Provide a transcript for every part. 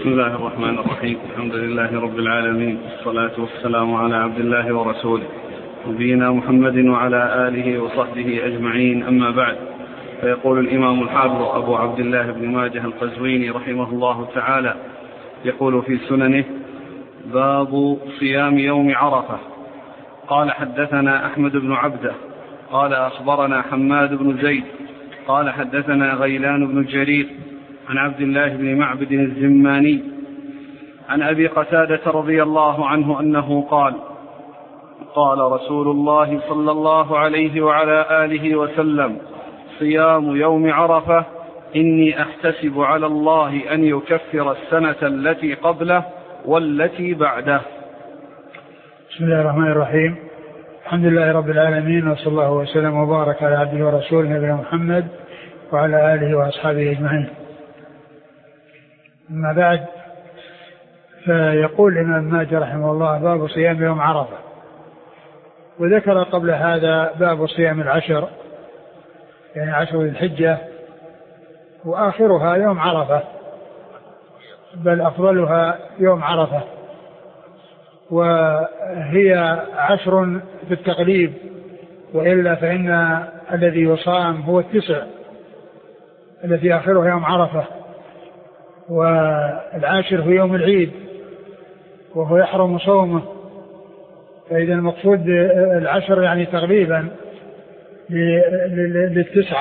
بسم الله الرحمن الرحيم. الحمد لله رب العالمين، والصلاة والسلام على عبد الله ورسوله نبينا محمد وعلى آله وصحبه أجمعين، أما بعد. فيقول الإمام الحافظ أبو عبد الله بن ماجه القزويني رحمه الله تعالى يقول في سننه: باب صيام يوم عرفة. قال: حدثنا أحمد بن عبده قال أخبرنا حماد بن زيد قال حدثنا غيلان بن جرير عن عبد الله بن معبد الزماني عن أبي قتادة رضي الله عنه أنه قال: قال رسول الله صلى الله عليه وعلى آله وسلم: صيام يوم عرفة إني أحتسب على الله أن يكفر السنة التي قبله والتي بعده. بسم الله الرحمن الرحيم. الحمد لله رب العالمين، وصلى الله وسلم وبارك على عبده ورسوله نبينا محمد وعلى آله وأصحابه أجمعين. أما بعد، فيقول الإمام ماجه رحمه الله: باب صيام يوم عرفة. وذكر قبل هذا باب صيام العشر، يعني 10 ذي الحجة، وآخرها يوم عرفة، بل أفضلها يوم عرفة، وهي 10 في التقليب، وإلا فإن الذي يصام هو 9 الذي آخره يوم عرفة، والعاشر هو يوم العيد وهو يحرم صومه. فإذا المقصود 10 يعني تقريبا لل9،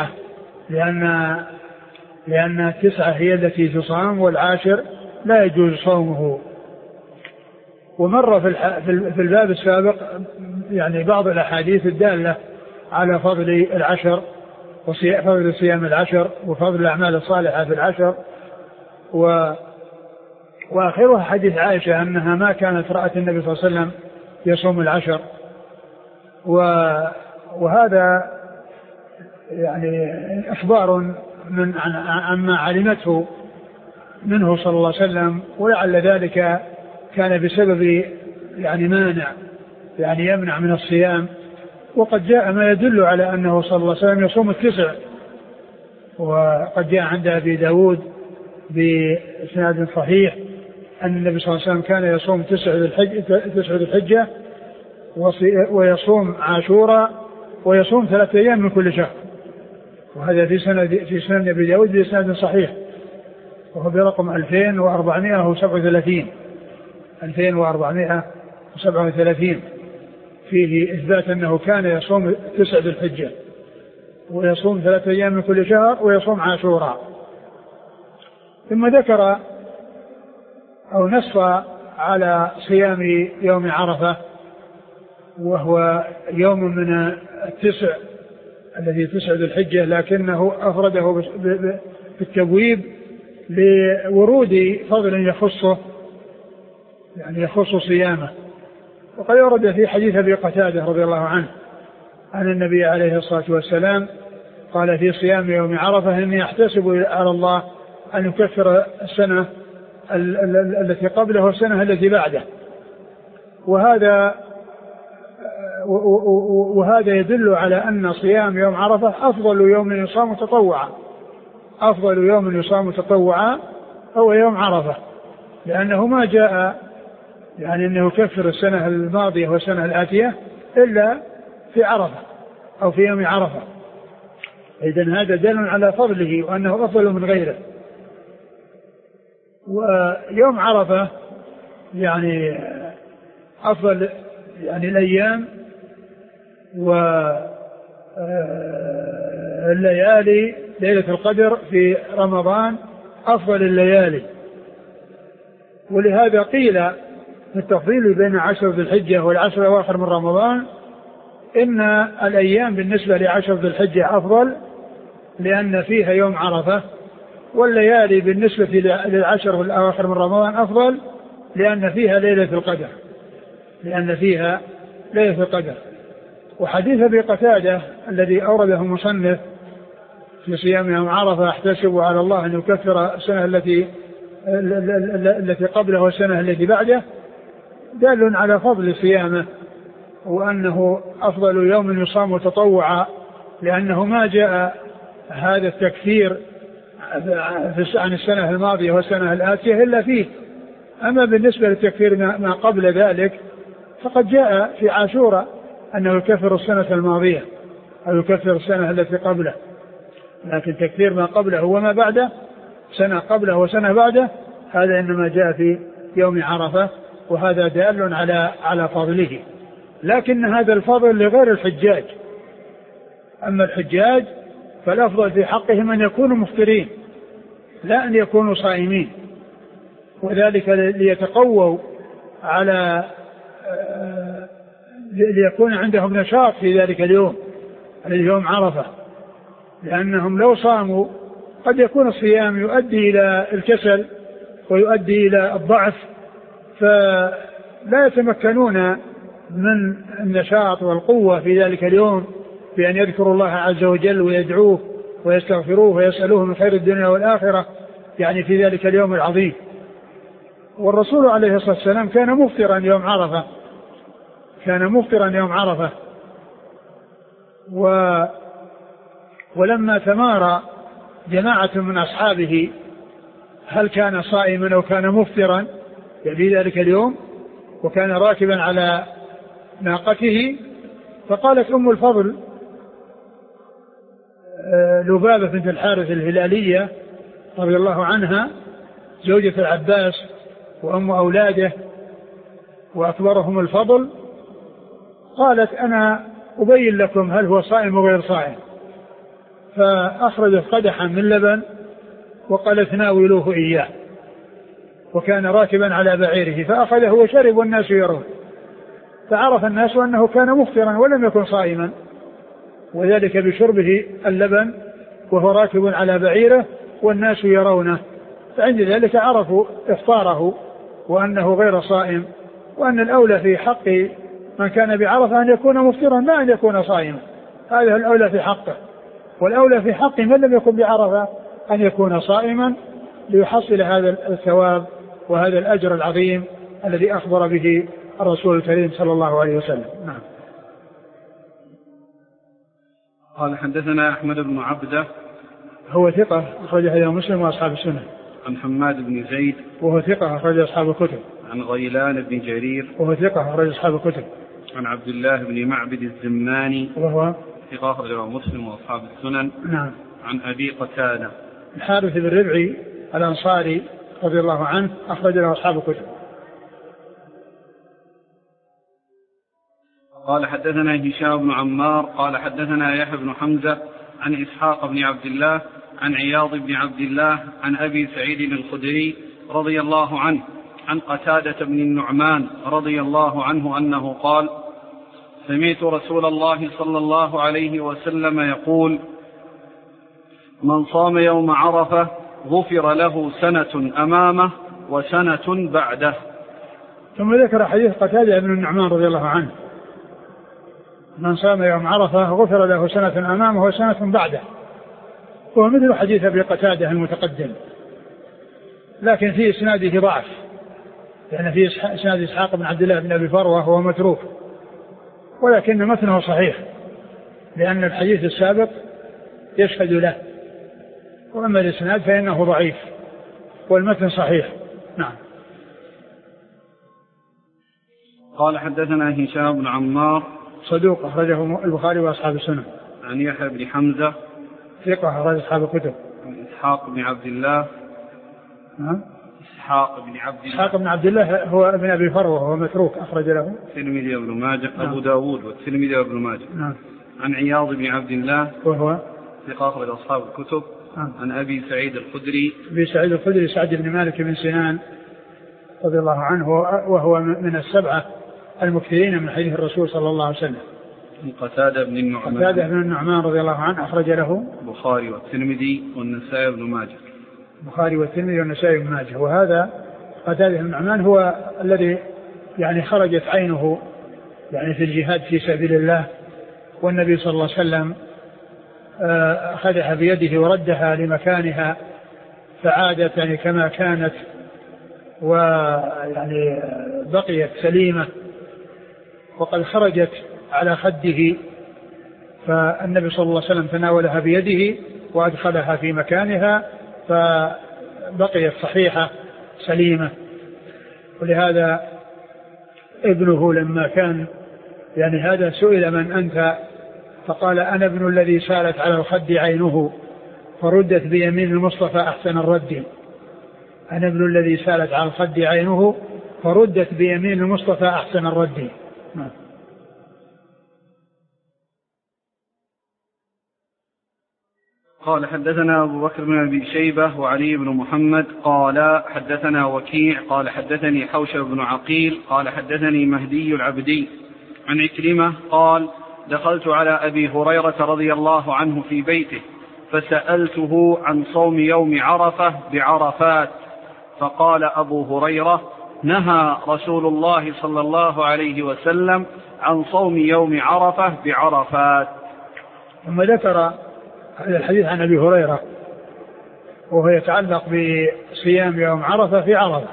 لأن 9 هي التي تصام، والعاشر لا يجوز صومه. ومر في الباب السابق يعني بعض الأحاديث الدالة على فضل العشر وفضل صيام العشر وفضل الأعمال الصالحة في العشر، وآخرها حديث عائشة أنها ما كانت رأت النبي صلى الله عليه وسلم يصوم العشر. وهذا يعني إخبار عما علمته منه صلى الله عليه وسلم، ولعل ذلك كان بسبب يعني مانع يعني يمنع من الصيام. وقد جاء ما يدل على أنه صلى الله عليه وسلم يصوم 9، وقد جاء عند أبي داود بإسناد صحيح أن النبي صلى الله عليه وسلم كان يصوم 9 ذي الحجة ويصوم عاشوراء ويصوم 3 أيام من كل شهر. وهذا في سنن أبي داود بإسناد صحيح، وهو برقم 2437 فيه إثبات أنه كان يصوم 9 ذي الحجة ويصوم 3 أيام من كل شهر ويصوم عاشوراء. ثم ذكر أو نص على صيام يوم عرفة، وهو يوم من 9 الذي 9 ذي الحجة، لكنه أفرده بالتبويب لورود فضل يخصه، يعني يخص صيامه. وقد ورد في حديث أبي قتادة رضي الله عنه عن النبي عليه الصلاة والسلام قال في صيام يوم عرفة: إني أحتسب على الله أن يكفر السنة التي قبله والسنة التي بعده. وهذا يدل على أن صيام يوم عرفة أفضل يوم يصام تطوعا هو يوم عرفة، لأنه ما جاء يعني أنه يكفر السنة الماضية والسنة الآتية إلا في عرفة أو في يوم عرفة. إذن هذا دل على فضله وأنه أفضل من غيره. ويوم عرفة يعني أفضل يعني الأيام والليالي. ليلة القدر في رمضان أفضل الليالي، ولهذا قيل في التفضيل بين 10 ذي الحجة والعشر الأواخر من رمضان إن الأيام بالنسبة ل10 ذي الحجة أفضل لأن فيها يوم عرفة، والليالي بالنسبة لل10 الأواخر من رمضان أفضل لأن فيها ليلة القدر. وحديث أبي قتادة الذي أورده المصنف في صيام يوم عرفة: أحتسب على الله أن يكفر السنة التي قبله والسنة التي بعده، دال على فضل صيامه وأنه أفضل يوم يصام تطوعا، لأنه ما جاء هذا التكفير عن السنة الماضية والسنة الآتية إلا فيه. أما بالنسبة لتكفير ما قبل ذلك فقد جاء في عاشوراء أنه يكفر السنة الماضية أو يكفر السنة التي قبله، لكن تكفير ما قبله وما بعده، سنة قبله وسنة بعده، هذا إنما جاء في يوم عرفة، وهذا دال على فضله. لكن هذا الفضل لغير الحجاج. أما الحجاج فالأفضل في حقهم أن يكونوا مفطرين لا أن يكونوا صائمين، وذلك ليتقووا على ليكون عندهم نشاط في ذلك اليوم اليوم عرفة، لأنهم لو صاموا قد يكون الصيام يؤدي إلى الكسل ويؤدي إلى الضعف، فلا يتمكنون من النشاط والقوة في ذلك اليوم بأن يذكروا الله عز وجل ويدعوه ويستغفروه ويسألوه من خير الدنيا والآخرة، يعني في ذلك اليوم العظيم. والرسول عليه الصلاة والسلام كان مفطرا يوم عرفة، ولما تمارى جماعة من أصحابه هل كان صائما أو كان مفطرا في ذلك اليوم، وكان راكبا على ناقته، فقالت أم الفضل لبابة بنت الحارث الهلالية رضي الله عنها زوجة العباس وأم أولاده وأكبرهم الفضل، قالت أنا أبين لكم هل هو صائم وغير صائم، فأخرجت قدحا من لبن وقالت ناولوه إياه، وكان راكبا على بعيره فأخذه وشرب والناس يرون، فعرف الناس أنه كان مفطرا ولم يكن صائما، وذلك بشربه اللبن وهو راكب على بعيره والناس يرونه، فعند ذلك عرفوا إفطاره وأنه غير صائم، وأن الأولى في حق من كان بعرفة أن يكون مفطرا لا أن يكون صائما، هذا الأولى في حقه، والأولى في حق من لم يكن بعرفة أن يكون صائما ليحصل هذا الثواب وهذا الأجر العظيم الذي أخبر به الرسول الكريم صلى الله عليه وسلم. نعم. قال حدثنا أحمد بن عبده هو ثقة أخرج حديث مسلم وأصحاب السنة. عن حماد بن زيد وهو ثقة أخرج أصحاب الكتب. عن غيلان بن جرير وهو ثقة أخرج أصحاب الكتب. عن عبد الله بن معبد الزماني وهو ثقة أخرجه مسلم وأصحاب السنن. نعم. عن أبي قتادة الحارث بن ربعي الأنصاري رضي الله عنه أخرج له أصحاب الكتب. قال حدثنا هشام بن عمار قال حدثنا يحيى بن حمزة عن إسحاق بن عبد الله عن عياض بن عبد الله عن أبي سعيد الخدري رضي الله عنه عن قتادة بن النعمان رضي الله عنه أنه قال: سمعت رسول الله صلى الله عليه وسلم يقول: من صام يوم عرفة غفر له سنة أمامه وسنة بعده. ثم ذكر حديث قتادة بن النعمان رضي الله عنه: من صام يوم عرفة غفر له سنة أمامه وسنة بعده، وهو مثل حديث أبي قتادة المتقدم، لكن في إسناده ضعف، لأن في إسناد إسحاق بن عبد الله بن أبي فروة وهو متروك، ولكن متنه صحيح لأن الحديث السابق يشهد له، وأما الإسناد فإنه ضعيف والمتن صحيح. نعم. قال حدثنا هشام بن عمار صدوق أخرجه البخاري وأصحاب السنن. عن يحيى بن حمزة ثقة أخرج أصحاب الكتب. عن إسحاق بن عبد الله إسحاق بن عبد الله هو ابن أبي فروة وهو متروك أخرج له الترمذي وابن ماجه. أبو داود والترمذي وابن ماجه. نعم. عن عياض بن عبد الله وهو ثقة أخرج أصحاب الكتب. عن أبي سعيد الخدري سعد بن مالك بن سنان رضي الله عنه، وهو من السبعة المكثرين من حديث الرسول صلى الله عليه وسلم. قتادة بن النعمان رضي الله عنه أخرج له البخاري والترمذي والنسائي بن ماجه. البخاري والترمذي والنسائي بن ماجه. وهذا قتادة بن النعمان هو الذي يعني خرجت عينه يعني في الجهاد في سبيل الله، والنبي صلى الله عليه وسلم أخذها بيده وردها لمكانها فعادت يعني كما كانت، ويعني بقيت سليمة وقد خرجت على خده، فالنبي صلى الله عليه وسلم تناولها بيده وأدخلها في مكانها فبقيت صحيحة سليمة. ولهذا ابنه لما كان يعني هذا سئل من أنت؟ فقال أنا ابن الذي سالت على الخد عينه فردت بيمين المصطفى أحسن الرد. أنا ابن الذي سالت على الخد عينه فردت بيمين المصطفى أحسن الرد. قال حدثنا أبو بكر بن أبي شيبة وعلي بن محمد قال حدثنا وكيع قال حدثني حوشب بن عقيل قال حدثني مهدي العبدي عن عكرمة قال دخلت على أبي هريرة رضي الله عنه في بيته فسألته عن صوم يوم عرفة بعرفات فقال أبو هريرة نهى رسول الله صلى الله عليه وسلم عن صوم يوم عرفة بعرفات. ثم ذكر هذا الحديث عن أبي هريرة وهو يتعلق بصيام يوم عرفة في عرفة.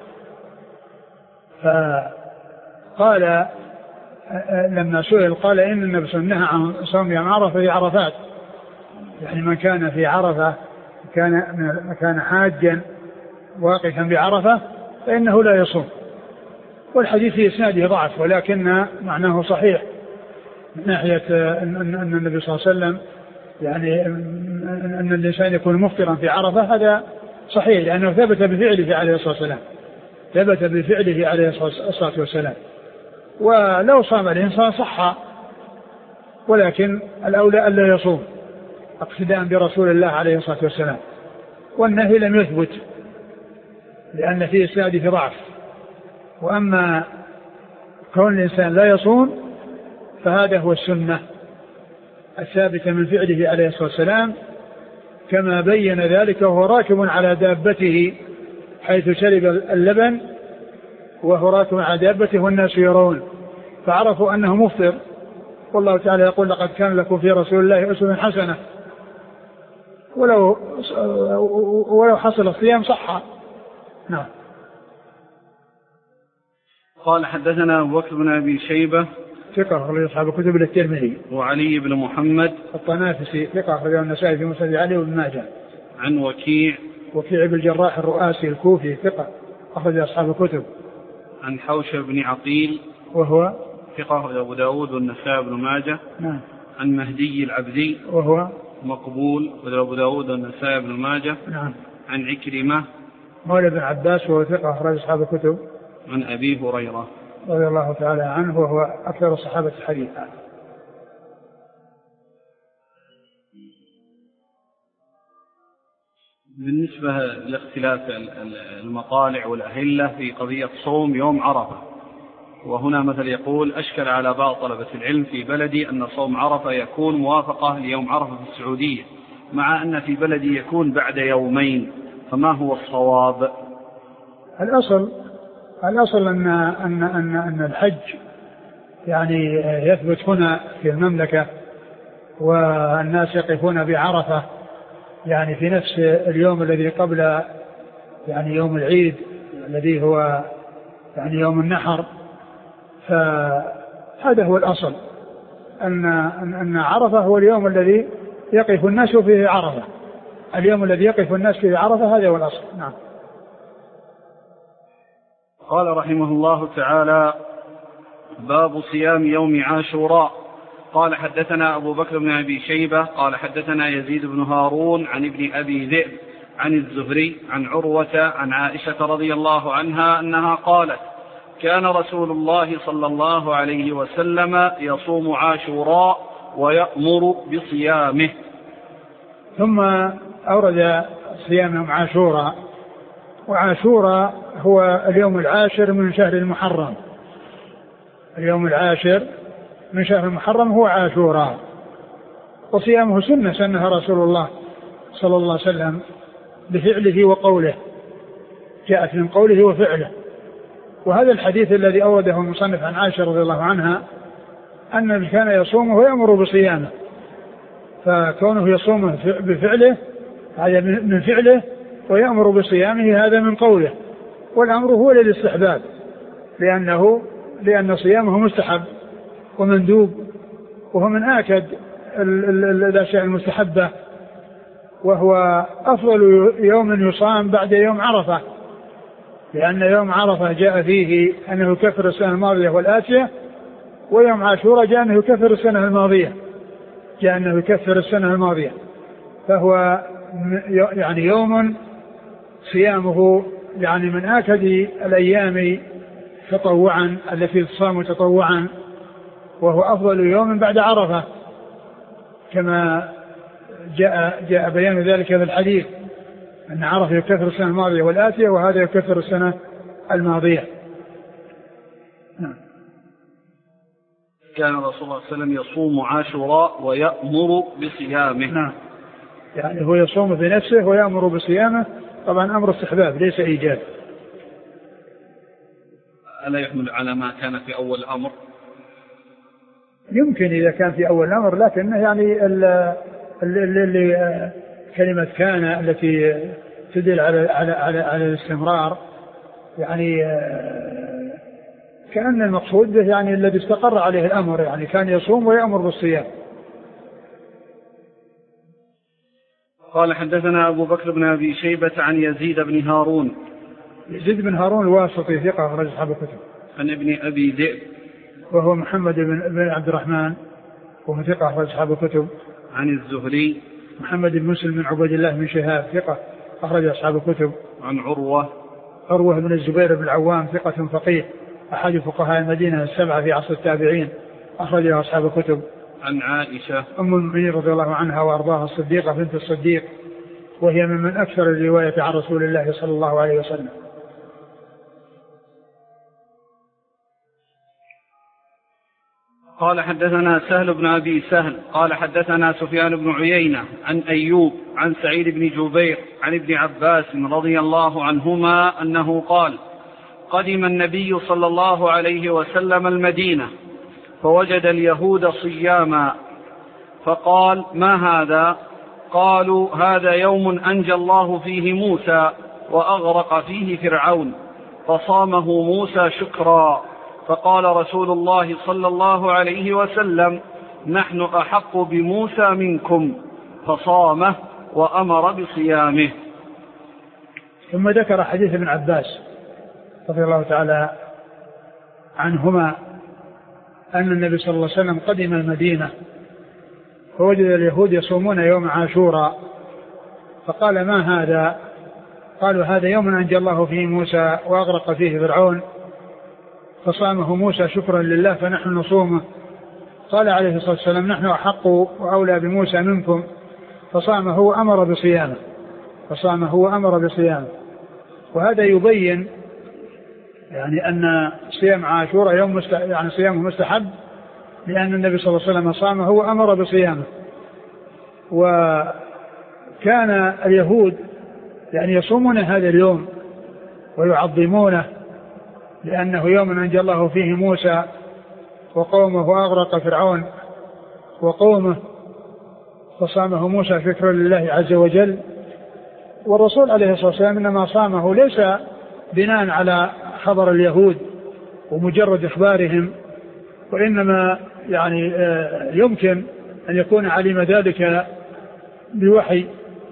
فقال لما سئل قال إن النبي صلى الله عليه وسلم نهى عن صوم يوم عرفة في عرفات، يعني من كان في عرفة كان حاجا واقفا بعرفة فإنه لا يصوم. والحديث في إسناده ضعف ولكن معناه صحيح من ناحية أن النبي صلى الله عليه وسلم يعني أن الإنسان يكون مفطرا في عرفة هذا صحيح لأنه ثبت بفعله عليه الصلاة والسلام، ثبت بفعله عليه الصلاة والسلام. ولو صام الإنسان صح، ولكن الأولى ألا يصوم اقتداء برسول الله عليه الصلاة والسلام. والنهي لم يثبت لأن فيه إسناده ضعف. وأما كون الإنسان لا يصوم فهذا هو السنة الثابتة من فعله عليه الصلاة والسلام كما بين ذلك وهو راكب على دابته حيث شرب اللبن وهو راكب على دابته والناس يرون فعرفوا أنه مفطر. والله تعالى يقول لقد كان لكم في رسول الله أسوة حسنة ولو حصل الصيام صح. نعم. قال حدثنا أبو بكر بن أبي شيبة ثقة أخرج أصحاب الكتب الترمذي وعلي بن محمد الطنافسي ثقة أخرج النسائي في مسند علي وابن ماجه. عن وكيع بن الجراح الرؤاسي الكوفي ثقة أخرج أصحاب الكتب. عن حوشب بن عقيل وهو ثقة أخرج أبو داود والنسائي بن ماجه. نعم. عن مهدي العبدي وهو مقبول أبو داود والنسائي بن ماجه. نعم. عن عكرمة مولى بن عباس وهو ثقة أخرج أصحاب الكتب. عن أبي هريرة رضي الله تعالى عنه وهو أكثر الصحابة حديثا. بالنسبة لاختلاف المطالع والأهلة في قضية صوم يوم عرفة، وهنا مثل يقول أشكل على بعض طلبة العلم في بلدي أن صوم عرفة يكون موافقة ليوم عرفة في السعودية مع أن في بلدي يكون بعد يومين، فما هو الصواب؟ الأصل أن الحج يعني يثبت هنا في المملكة والناس يقفون بعرفة يعني في نفس اليوم الذي قبل يعني يوم العيد الذي هو يعني يوم النحر. فهذا هو الأصل أن عرفة هو اليوم الذي يقف الناس فيه عرفة، اليوم الذي يقف الناس فيه عرفة هذا هو الأصل. نعم. قال رحمه الله تعالى باب صيام يوم عاشوراء. قال حدثنا أبو بكر بن أبي شيبة قال حدثنا يزيد بن هارون عن ابن أبي ذئب عن الزهري عن عروة عن عائشة رضي الله عنها أنها قالت كان رسول الله صلى الله عليه وسلم يصوم عاشوراء ويأمر بصيامه. ثم أورد صيام يوم عاشوراء، وعاشوراء هو اليوم العاشر من شهر المحرم، اليوم العاشر من شهر المحرم هو عاشوراء، وصيامه سنة سنها رسول الله صلى الله عليه وسلم بفعله وقوله، جاءت من قوله وفعله. وهذا الحديث الذي أورده المصنف عن عائشة رضي الله عنها أن كان يصومه ويأمر بصيامه، فكونه يصومه بفعله هذا من فعله ويأمر بصيامه هذا من قوله، والأمر هو للاستحباب لأن صيامه مستحب ومندوب، وهو من آكد الأشياء المستحبة وهو أفضل يوم يصام بعد يوم عرفة، لأن يوم عرفة جاء فيه أنه يكفر السنة الماضية والآتية، ويوم عاشوراء جاء أنه يكفر السنة الماضية، جاء أنه يكفر السنة الماضية. فهو يعني يوم صيامه يعني من آكد الأيام تطوعا التي تصام تطوعا، وهو أفضل يوم بعد عرفة كما جاء بيان ذلك في الحديث، أن عرفة يكفر السنة الماضية والآتية، وهذا يكفر السنة الماضية. نعم. كان رسول الله صلى الله عليه وسلم يصوم عاشوراء ويأمر بصيامه. نعم، يعني هو يصوم بنفسه ويأمر بصيامه، طبعا أمر استحباب ليس إيجاب. ألا يحمل على ما كان في أول الأمر؟ يمكن إذا كان في أول الأمر، لكن يعني اللي كلمة كان التي تدل على الاستمرار، يعني كأن المقصود به يعني الذي استقر عليه الأمر، يعني كان يصوم ويأمر بالصيام. قال حدثنا أبو بكر بن أبي شيبة عن يزيد بن هارون. يزيد بن هارون الواسطي ثقة أخرج أصحاب الكتب. عن ابن أبي ذئب وهو محمد بن عبد الرحمن وهو ثقة أخرج أصحاب الكتب. عن الزهري محمد بن مسلم بن عبد الله بن شهاب ثقة أخرج أصحاب الكتب. عن عروة بن الزبير بن العوام ثقة فقيه أحد فقهاء المدينة السبعة في عصر التابعين أخرجها أصحاب الكتب. عن عائشة أم المؤمنين رضي الله عنها وأرضاها الصديقة بنت الصديق، وهي من أكثر الرواية عن رسول الله صلى الله عليه وسلم. قال حدثنا سهل بن أبي سهل قال حدثنا سفيان بن عيينة عن أيوب عن سعيد بن جبير عن ابن عباس رضي الله عنهما أنه قال: قدم النبي صلى الله عليه وسلم المدينة فوجد اليهود صياما، فقال: ما هذا؟ قالوا: هذا يوم أنجى الله فيه موسى وأغرق فيه فرعون، فصامه موسى شكرا. فقال رسول الله صلى الله عليه وسلم: نحن أحق بموسى منكم، فصامه وأمر بصيامه. ثم ذكر حديث ابن عباس رضي الله تعالى عنهما أن النبي صلى الله عليه وسلم قدم المدينة فوجد اليهود يصومون يوم عاشوراء، فقال: ما هذا؟ قالوا: هذا يوم أنجى الله فيه موسى وأغرق فيه فرعون، فصامه موسى شكرا لله فنحن نصومه. قال عليه الصلاة والسلام: نحن أحق وأولى بموسى منكم، فصامه وأمر بصيامه. وهذا يبين يعني أن صيام عاشوراء يوم يعني صيامه مستحب، لأن النبي صلى الله عليه وسلم صامه وأمر بصيامه. وكان اليهود يعني يصومون هذا اليوم ويعظمونه، لأنه يوم أنجى الله فيه موسى وقومه وأغرق فرعون وقومه، فصامه موسى شكرا لله عز وجل. والرسول عليه الصلاة والسلام إنما صامه ليس بناء على خبر اليهود ومجرد إخبارهم، وإنما يعني يمكن أن يكون علم ذلك بوحي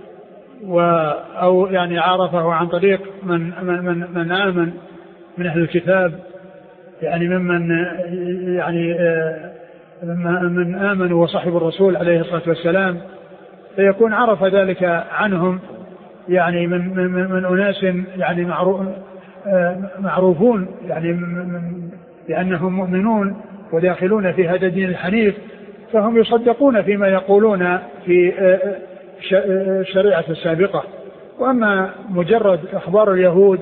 أو يعني عرفه عن طريق من آمن من أهل الكتاب، يعني من آمنوا وصحبوا الرسول عليه الصلاة والسلام، فيكون عرف ذلك عنهم يعني من أناس يعني معروفون يعني لأنهم مؤمنون وداخلون في هذا الدين الحنيف، فهم يصدقون فيما يقولون في الشريعة السابقة. وأما مجرد أخبار اليهود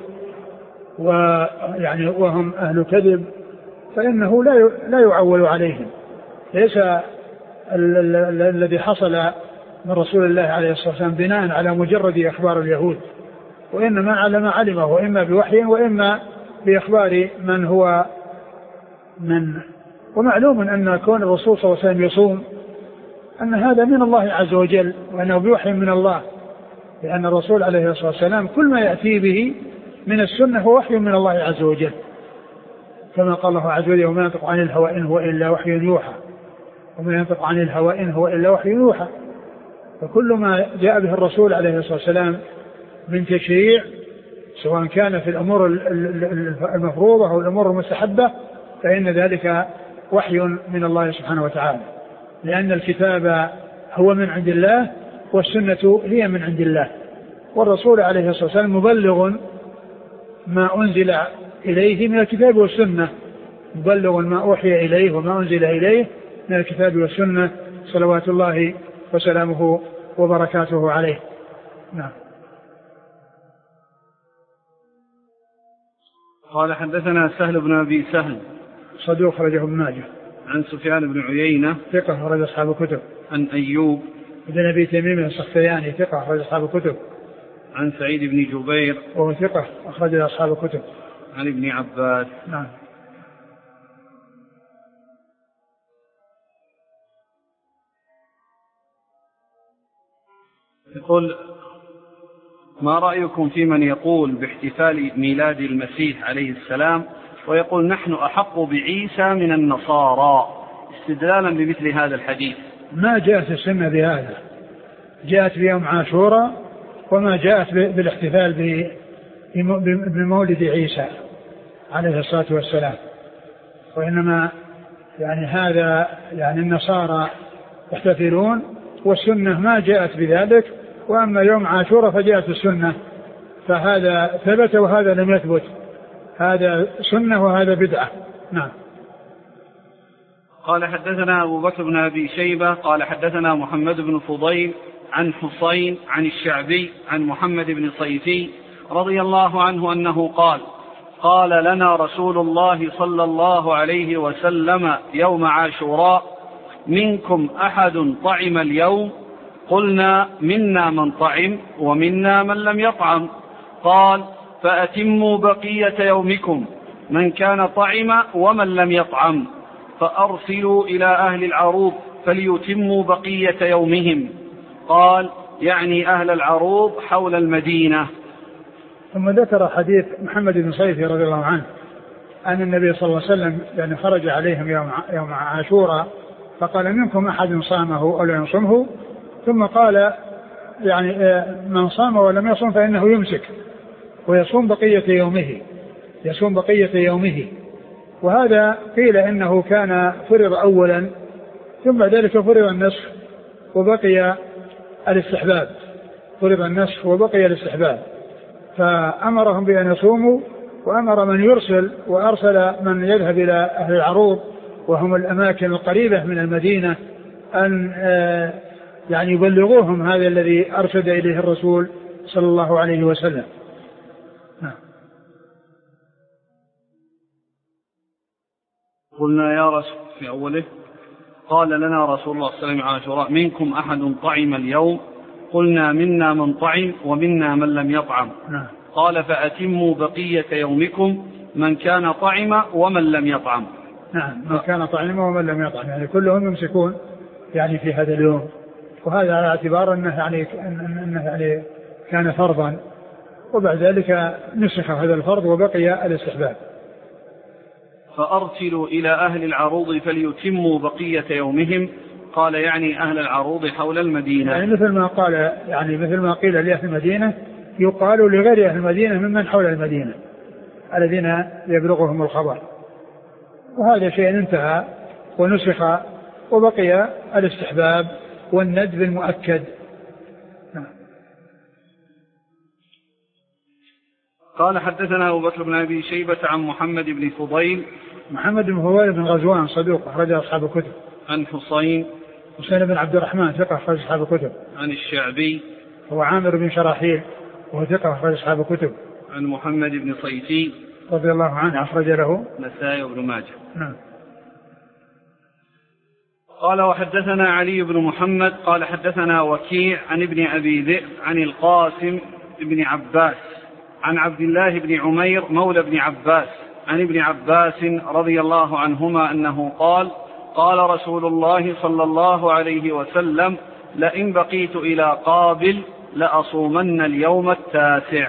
ويعني وهم أهل كذب فإنه لا يعول عليهم. ليس الذي حصل من رسول الله عليه الصلاة والسلام بناء على مجرد أخبار اليهود، وإنما على ما علمه، وإما بوحي وإما بإخبار من هو من. ومعلوم أن كون الرسول صلى الله عليه وسلم يصوم أن هذا من الله عز وجل، وأنه بوحي من الله، لأن الرسول عليه الصلاة والسلام كل ما يأتي به من السنة هو وحي من الله عز وجل، كما قال الله عز وجل: وما ينطق عن الهوى إن هو إلا وحي يوحى، وما ينطق عن الهوى إن هو إلا وحي يوحى. فكل ما جاء به الرسول عليه الصلاة والسلام من تشريع سواء كان في الأمور المفروضة أو الأمور المستحبة فإن ذلك وحي من الله سبحانه وتعالى، لأن الكتاب هو من عند الله والسنة هي من عند الله، والرسول عليه الصلاة والسلام مبلغ ما أنزل إليه من الكتاب والسنة، مبلغ ما أوحي إليه وما أنزل إليه من الكتاب والسنة صلوات الله وسلامه وبركاته عليه. نعم. قال حدثنا سهل بن أبي سهل صدوق أخرجه ابن ماجه. عن سفيان بن عيينة ثقة أخرج أصحاب الكتب. عن أيوب بن أبي تميم السختياني ثقة أخرج أصحاب الكتب. عن سعيد بن جبير وهو ثقة أخرج أصحاب الكتب. عن ابن عباس. نعم. يقول: ما رأيكم في من يقول باحتفال ميلاد المسيح عليه السلام ويقول نحن أحق بعيسى من النصارى استدلالا بمثل هذا الحديث؟ ما جاءت السنة بهذا، جاءت في يوم عاشوراء وما جاءت بالاحتفال بمولد عيسى عليه الصلاة والسلام، وإنما يعني هذا يعني النصارى يحتفلون والسنة ما جاءت بذلك، وأما يوم عاشوراء فجاءت السنة، فهذا ثبت وهذا لم يثبت، هذا سنة وهذا بدعة. نعم. قال حدثنا أبو بكر بن أبي شيبة قال حدثنا محمد بن فضيل عن حسين عن الشعبي عن محمد بن صيفي رضي الله عنه أنه قال: قال لنا رسول الله صلى الله عليه وسلم يوم عاشوراء: منكم أحد طعم اليوم؟ قلنا: منا من طعم ومنا من لم يطعم. قال: فأتموا بقية يومكم، من كان طعم ومن لم يطعم، فأرسلوا إلى أهل العروض فليتموا بقية يومهم. قال: يعني أهل العروض حول المدينة. ثم ذكر حديث محمد بن صيفي رضي الله عنه أن النبي صلى الله عليه وسلم يعني خرج عليهم يوم عاشوراء فقال: منكم أحد صامه أو لم يصمه، ثم قال: يعني من صام ولم يصم فإنه يمسك ويصوم بقية يومه، يصوم بقية يومه. وهذا قيل إنه كان فرض أولا ثم ذلك فرض النصف وبقي الاستحباب، فرض النصف وبقي الاستحباب، فأمرهم بأن يصوموا وأمر من يرسل وأرسل من يذهب إلى أهل العروض وهم الأماكن القريبة من المدينة أن يعني يبلغوهم هذا الذي أرشد إليه الرسول صلى الله عليه وسلم. قلنا يا رسول في أوله: قال لنا رسول الله صلى الله عليه وسلم عاشوراء: منكم أحد طعم اليوم؟ قلنا: منا من طعم ومنا من لم يطعم. قال: فأتموا بقية يومكم، من كان طعم ومن لم يطعم. نعم، من كان طعم ومن لم يطعم، يعني كلهم يمسكون يعني في هذا اليوم، وهذا على اعتبار أنه يعني كان فرضا، وبعد ذلك نسخ هذا الفرض وبقي الاستحباب. فأرسلوا إلى أهل العروض فليتموا بقية يومهم. قال: يعني أهل العروض حول المدينة. يعني مثل ما قال، يعني مثل ما قيل لأهل المدينة يقال لغير أهل المدينة ممن حول المدينة الذين يبلغهم الخبر، وهذا شيء انتهى ونسخ وبقي الاستحباب والندب المؤكد. قال حدثنا أبو بكر بن أبي شيبة عن محمد بن فضيل. محمد بن فضيل بن غزوان صدوق أخرج أصحاب الكتب. عن حسين بن عبد الرحمن ثقة أخرج أصحاب الكتب. عن الشعبي هو عامر بن شراحيل وهو ثقة أخرج أصحاب الكتب. عن محمد بن صيفي رضي الله عنه أخرج له النسائي وابن ماجه. نعم. قال: وحدثنا علي بن محمد قال حدثنا وكيع عن ابن أبي ذئب عن القاسم بن عباس عن عبد الله بن عمير مولى بن عباس عن ابن عباس رضي الله عنهما أنه قال: قال رسول الله صلى الله عليه وسلم: لئن بقيت إلى قابل لأصومن اليوم التاسع.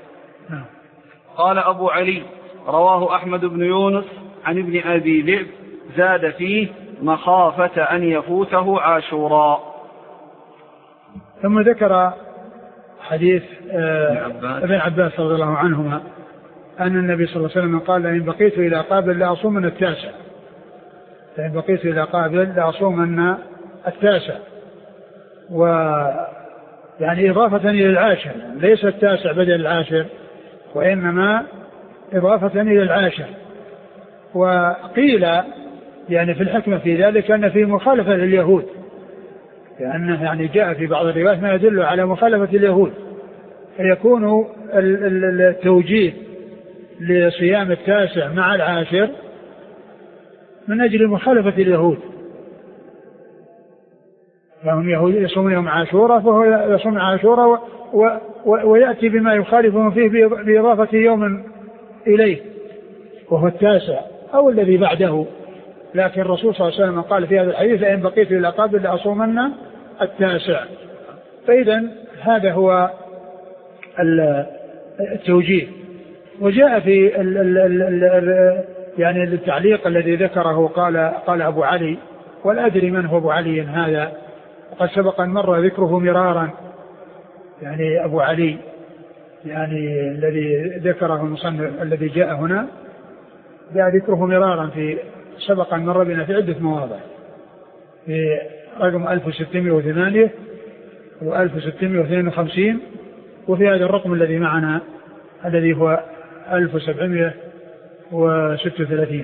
قال أبو علي: رواه أحمد بن يونس عن ابن أبي ذئب زاد فيه: مخافة أن يفوته عاشوراء. ثم ذكر حديث ابن عباس رضي الله عنهما أن النبي صلى الله عليه وسلم قال: إن بقيت إلى قابل لأصومن التاسع، فإن بقيت إلى قابل لأصومن التاسع، ويعني إضافة إلى العاشر، ليس التاسع بدل العاشر، وإنما إضافة إلى العاشر. وقيل يعني في الحكمة في ذلك أن في مخالفة لليهود، لأنه يعني جاء في بعض الروايات ما يدل على مخالفة اليهود، فيكون التوجيه لصيام التاسع مع العاشر من أجل مخالفة اليهود، فهم يهود يصومون يوم عاشوراء فهو يصوم عاشوراء ويأتي بما يخالفهم فيه بإضافة يوم إليه وهو التاسع أو الذي بعده. لكن الرسول صلى الله عليه وسلم قال في هذا الحديث: إن بقيت إلى قابل لأصومن التاسع. فإذا هذا هو التوجيه. وجاء في يعني التعليق الذي ذكره قال أبو علي، ولا أدري من هو أبو علي هذا، وقد سبق أن مر ذكره مرارا، يعني أبو علي يعني الذي ذكره المصنف الذي جاء هنا جاء ذكره مرارا في سبق أن مر بنا في عدة مواضع، في رقم 1608 و1652 وفي هذا الرقم الذي معنا الذي هو 1736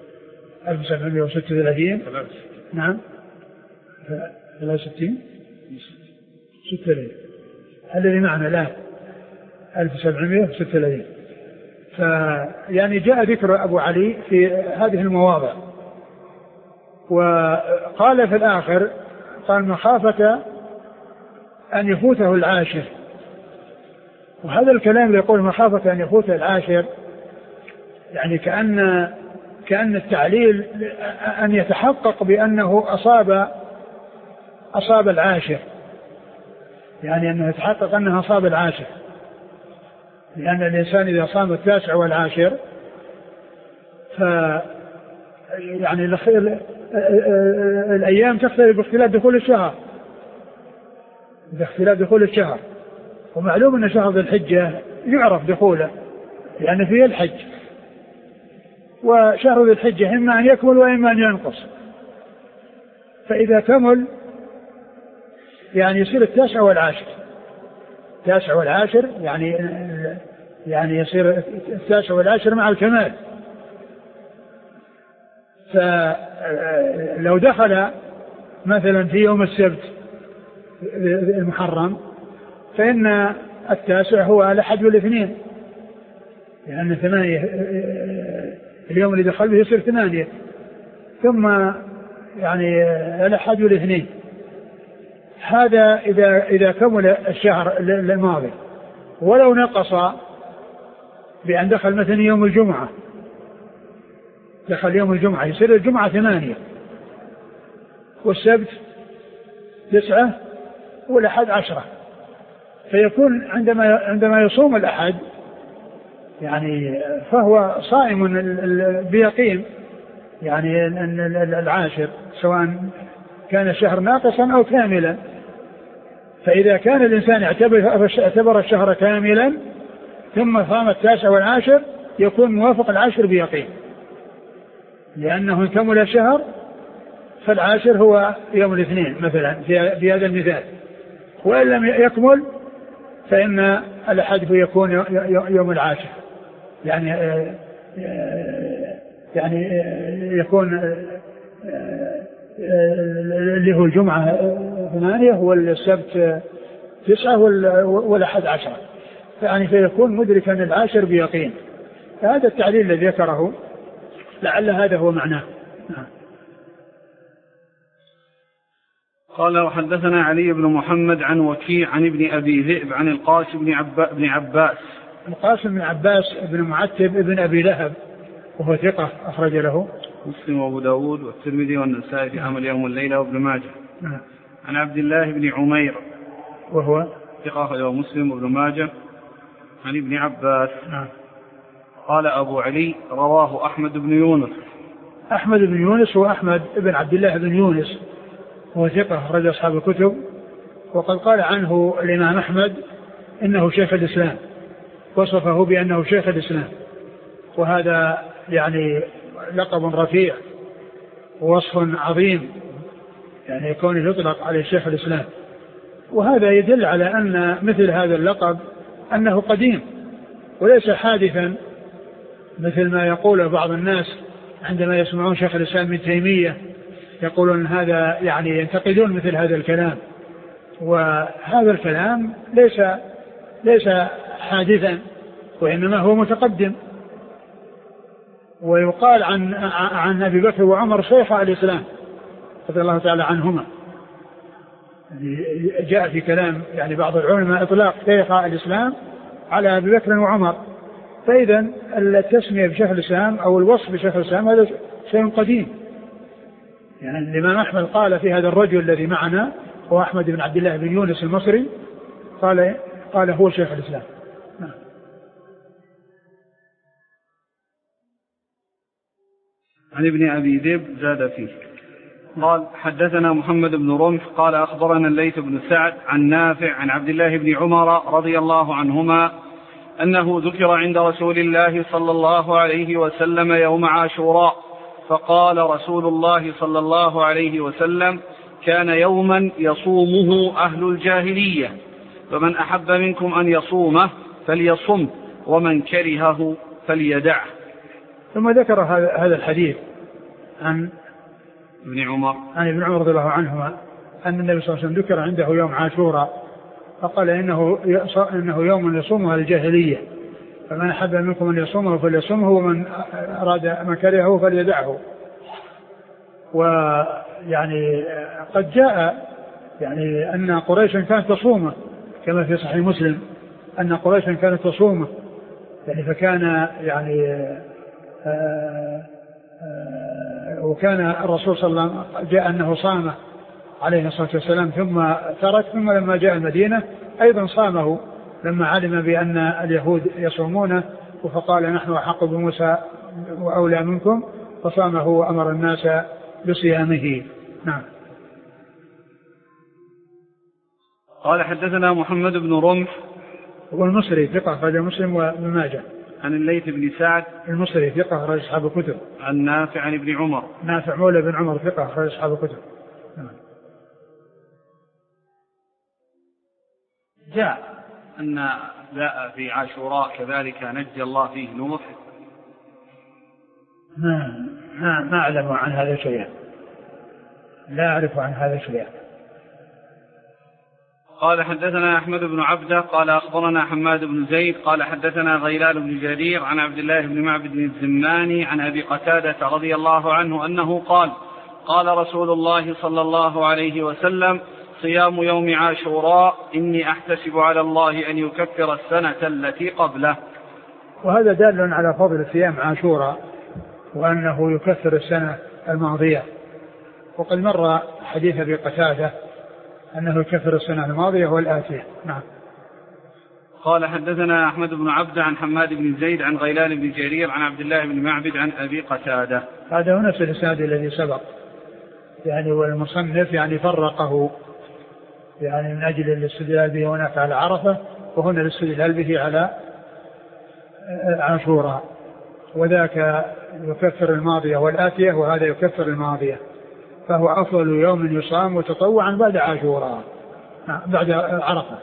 نعم 63 الذي معنا لا 1736. فيعني جاء ذكر أبو علي في هذه المواضع. وقال في الآخر قال: مخافة أن يفوته العاشر. وهذا الكلام اللي يقول مخافة أن يفوته العاشر يعني كأن التعليل أن يتحقق بأنه أصاب العاشر، يعني أنه يتحقق أنه أصاب العاشر، لأن الإنسان إذا صام التاسع والعاشر يعني الأيام تختلف باختلاف دخول الشهر، ومعلوم أن شهر ذي الحجة يعرف دخوله لأن فيه الحج، وشهر ذي الحجة إما أن يكمل وإما أن ينقص، فإذا كمل يعني يصير التاسع والعاشر يعني يصير التاسع والعاشر مع الكمال. فلو دخل مثلا في يوم السبت المحرم فإن التاسع هو الأحد والاثنين، لأن 8 اليوم اللي دخل به يصير 8، ثم يعني الأحد والاثنين. هذا إذا كمل الشهر الماضي. ولو نقص بأن دخل مثلا يوم الجمعة، يصير الجمعة 8 والسبت 9 والأحد 10، فيكون عندما يصوم الأحد يعني فهو صائم بيقين، يعني العاشر سواء كان الشهر ناقصا أو كاملا. فإذا كان الإنسان اعتبر الشهر كاملا ثم صام التاسع والعاشر يكون موافق العاشر بيقين، لأنه كمل الشهر، فالعاشر هو يوم الاثنين مثلا في هذا المثال، وإن لم يكمل فإن الأحد يكون يوم العاشر، يعني يكون اللي هو الجمعة 8 والسبت 9 والأحد 10، يعني فيكون مدركا العاشر بيقين. فهذا التعليل الذي ذكره لعل هذا هو معناه. قال: وحدثنا علي بن محمد عن وكيع عن ابن أبي ذئب عن القاسم بن عباس. القاسم بن عباس بن معتب ابن أبي لهب وهو ثقة أخرج له مسلم وأبو داود والترمذي والنسائي في عمل يوم الليلة وابن ماجه. عن عبد الله بن عمير وهو ثقة أخرجه مسلم وابن ماجه عن ابن عباس. قال أبو علي: رواه أحمد بن يونس. أحمد بن يونس هو أحمد بن عبد الله بن يونس، هو ثقة أخرج أصحاب الكتب وقد قال عنه الإمام أحمد إنه شيخ الإسلام، وصفه بأنه شيخ الإسلام، وهذا يعني لقب رفيع ووصف عظيم، يعني يكون يطلق عليه شيخ الإسلام. وهذا يدل على أن مثل هذا اللقب أنه قديم وليس حادثا مثل ما يقول بعض الناس عندما يسمعون شيخ الإسلام ابن تيمية، يقولون هذا يعني ينتقدون مثل هذا الكلام، وهذا الكلام ليس حادثا، وإنما هو متقدم. ويقال عن أبي بكر وعمر شيخ الإسلام رضي الله تعالى عنهما، يعني جاء في كلام يعني بعض العلماء إطلاق شيخ الإسلام على أبي بكر وعمر. فإذا التسمية بشيخ الإسلام أو الوصف بشيخ الإسلام هذا شيء قديم. يعني الإمام أحمد قال في هذا الرجل الذي معنا هو أحمد بن عبد الله بن يونس المصري، قال هو شيخ الإسلام. عن ابن أبي ذئب زاد فيه قال حدثنا محمد بن رمح قال أخبرنا الليث بن سعد عن نافع عن عبد الله بن عمر رضي الله عنهما أنه ذكر عند رسول الله صلى الله عليه وسلم يوم عاشوراء، فقال رسول الله صلى الله عليه وسلم: كان يوما يصومه أهل الجاهلية، فمن أحب منكم أن يصومه فليصم، ومن كرهه فليدعه. ثم ذكر هذا الحديث عن ابن عمر رضي الله عنهما أن النبي صلى الله عليه وسلم ذكر عنده يوم عاشوراء، فقال إنه يوم يصومها الجاهلية، فمن أحب منكم أن يصومه فليصومه، ومن أراد من كرهه فليدعه. ويعني قد جاء يعني أن قريشا كانت تصومه كما في صحيح مسلم أن قريشا كانت تصومه، يعني فكان يعني وكان الرسول صلى الله عليه وسلم جاء أنه صامه عليه الصلاة والسلام ثم ترك، ثم لما جاء المدينة أيضا صامه لما علم بأن اليهود يصومونه، فقال نحن أحق بموسى وأولى منكم، فصامه وأمر الناس بصيامه. نعم. قال حدثنا محمد بن رمح والمصري ثقة أخرج مسلم وابن ماجه. عن الليث بن سعد المصري ثقة أخرج أصحاب الكتب. عن نافع عن ابن عمر. نافع مولى بن عمر ثقة أخرج أصحاب الكتب. جاء أن جاء في عاشوراء كذلك نجى الله فيه نوح. ما أعلم عن هذا شيئا، لا أعرف عن هذا شيئا. قال حدثنا أحمد بن عبده قال أخبرنا حماد بن زيد قال حدثنا غيلان بن جرير عن عبد الله بن معبد الزماني عن أبي قتادة رضي الله عنه أنه قال: قال رسول الله صلى الله عليه وسلم: صيام يوم عاشوراء إني أحتسب على الله أن يكفر السنة التي قبله. وهذا دال على فضل صيام عاشوراء وأنه يكفر السنة الماضية، وقد مر حديث أبي قتادة أنه يكفر السنة الماضية والآتية. نعم. قال حدثنا أحمد بن عبد عن حماد بن زيد عن غيلان بن جرير عن عبد الله بن معبد عن أبي قتادة. هذا هو نفس الإسناد الذي سبق، يعني والمصنف يعني فرقه يعني من أجل الاستدلال به هناك على عرفة، وهنا الاستدلال به على عاشوراء، وذاك يكفر الماضية والآتية وهذا يكفر الماضية، فهو أفضل يوم يصام وتطوعا بعد عاشوراء بعد عرفة.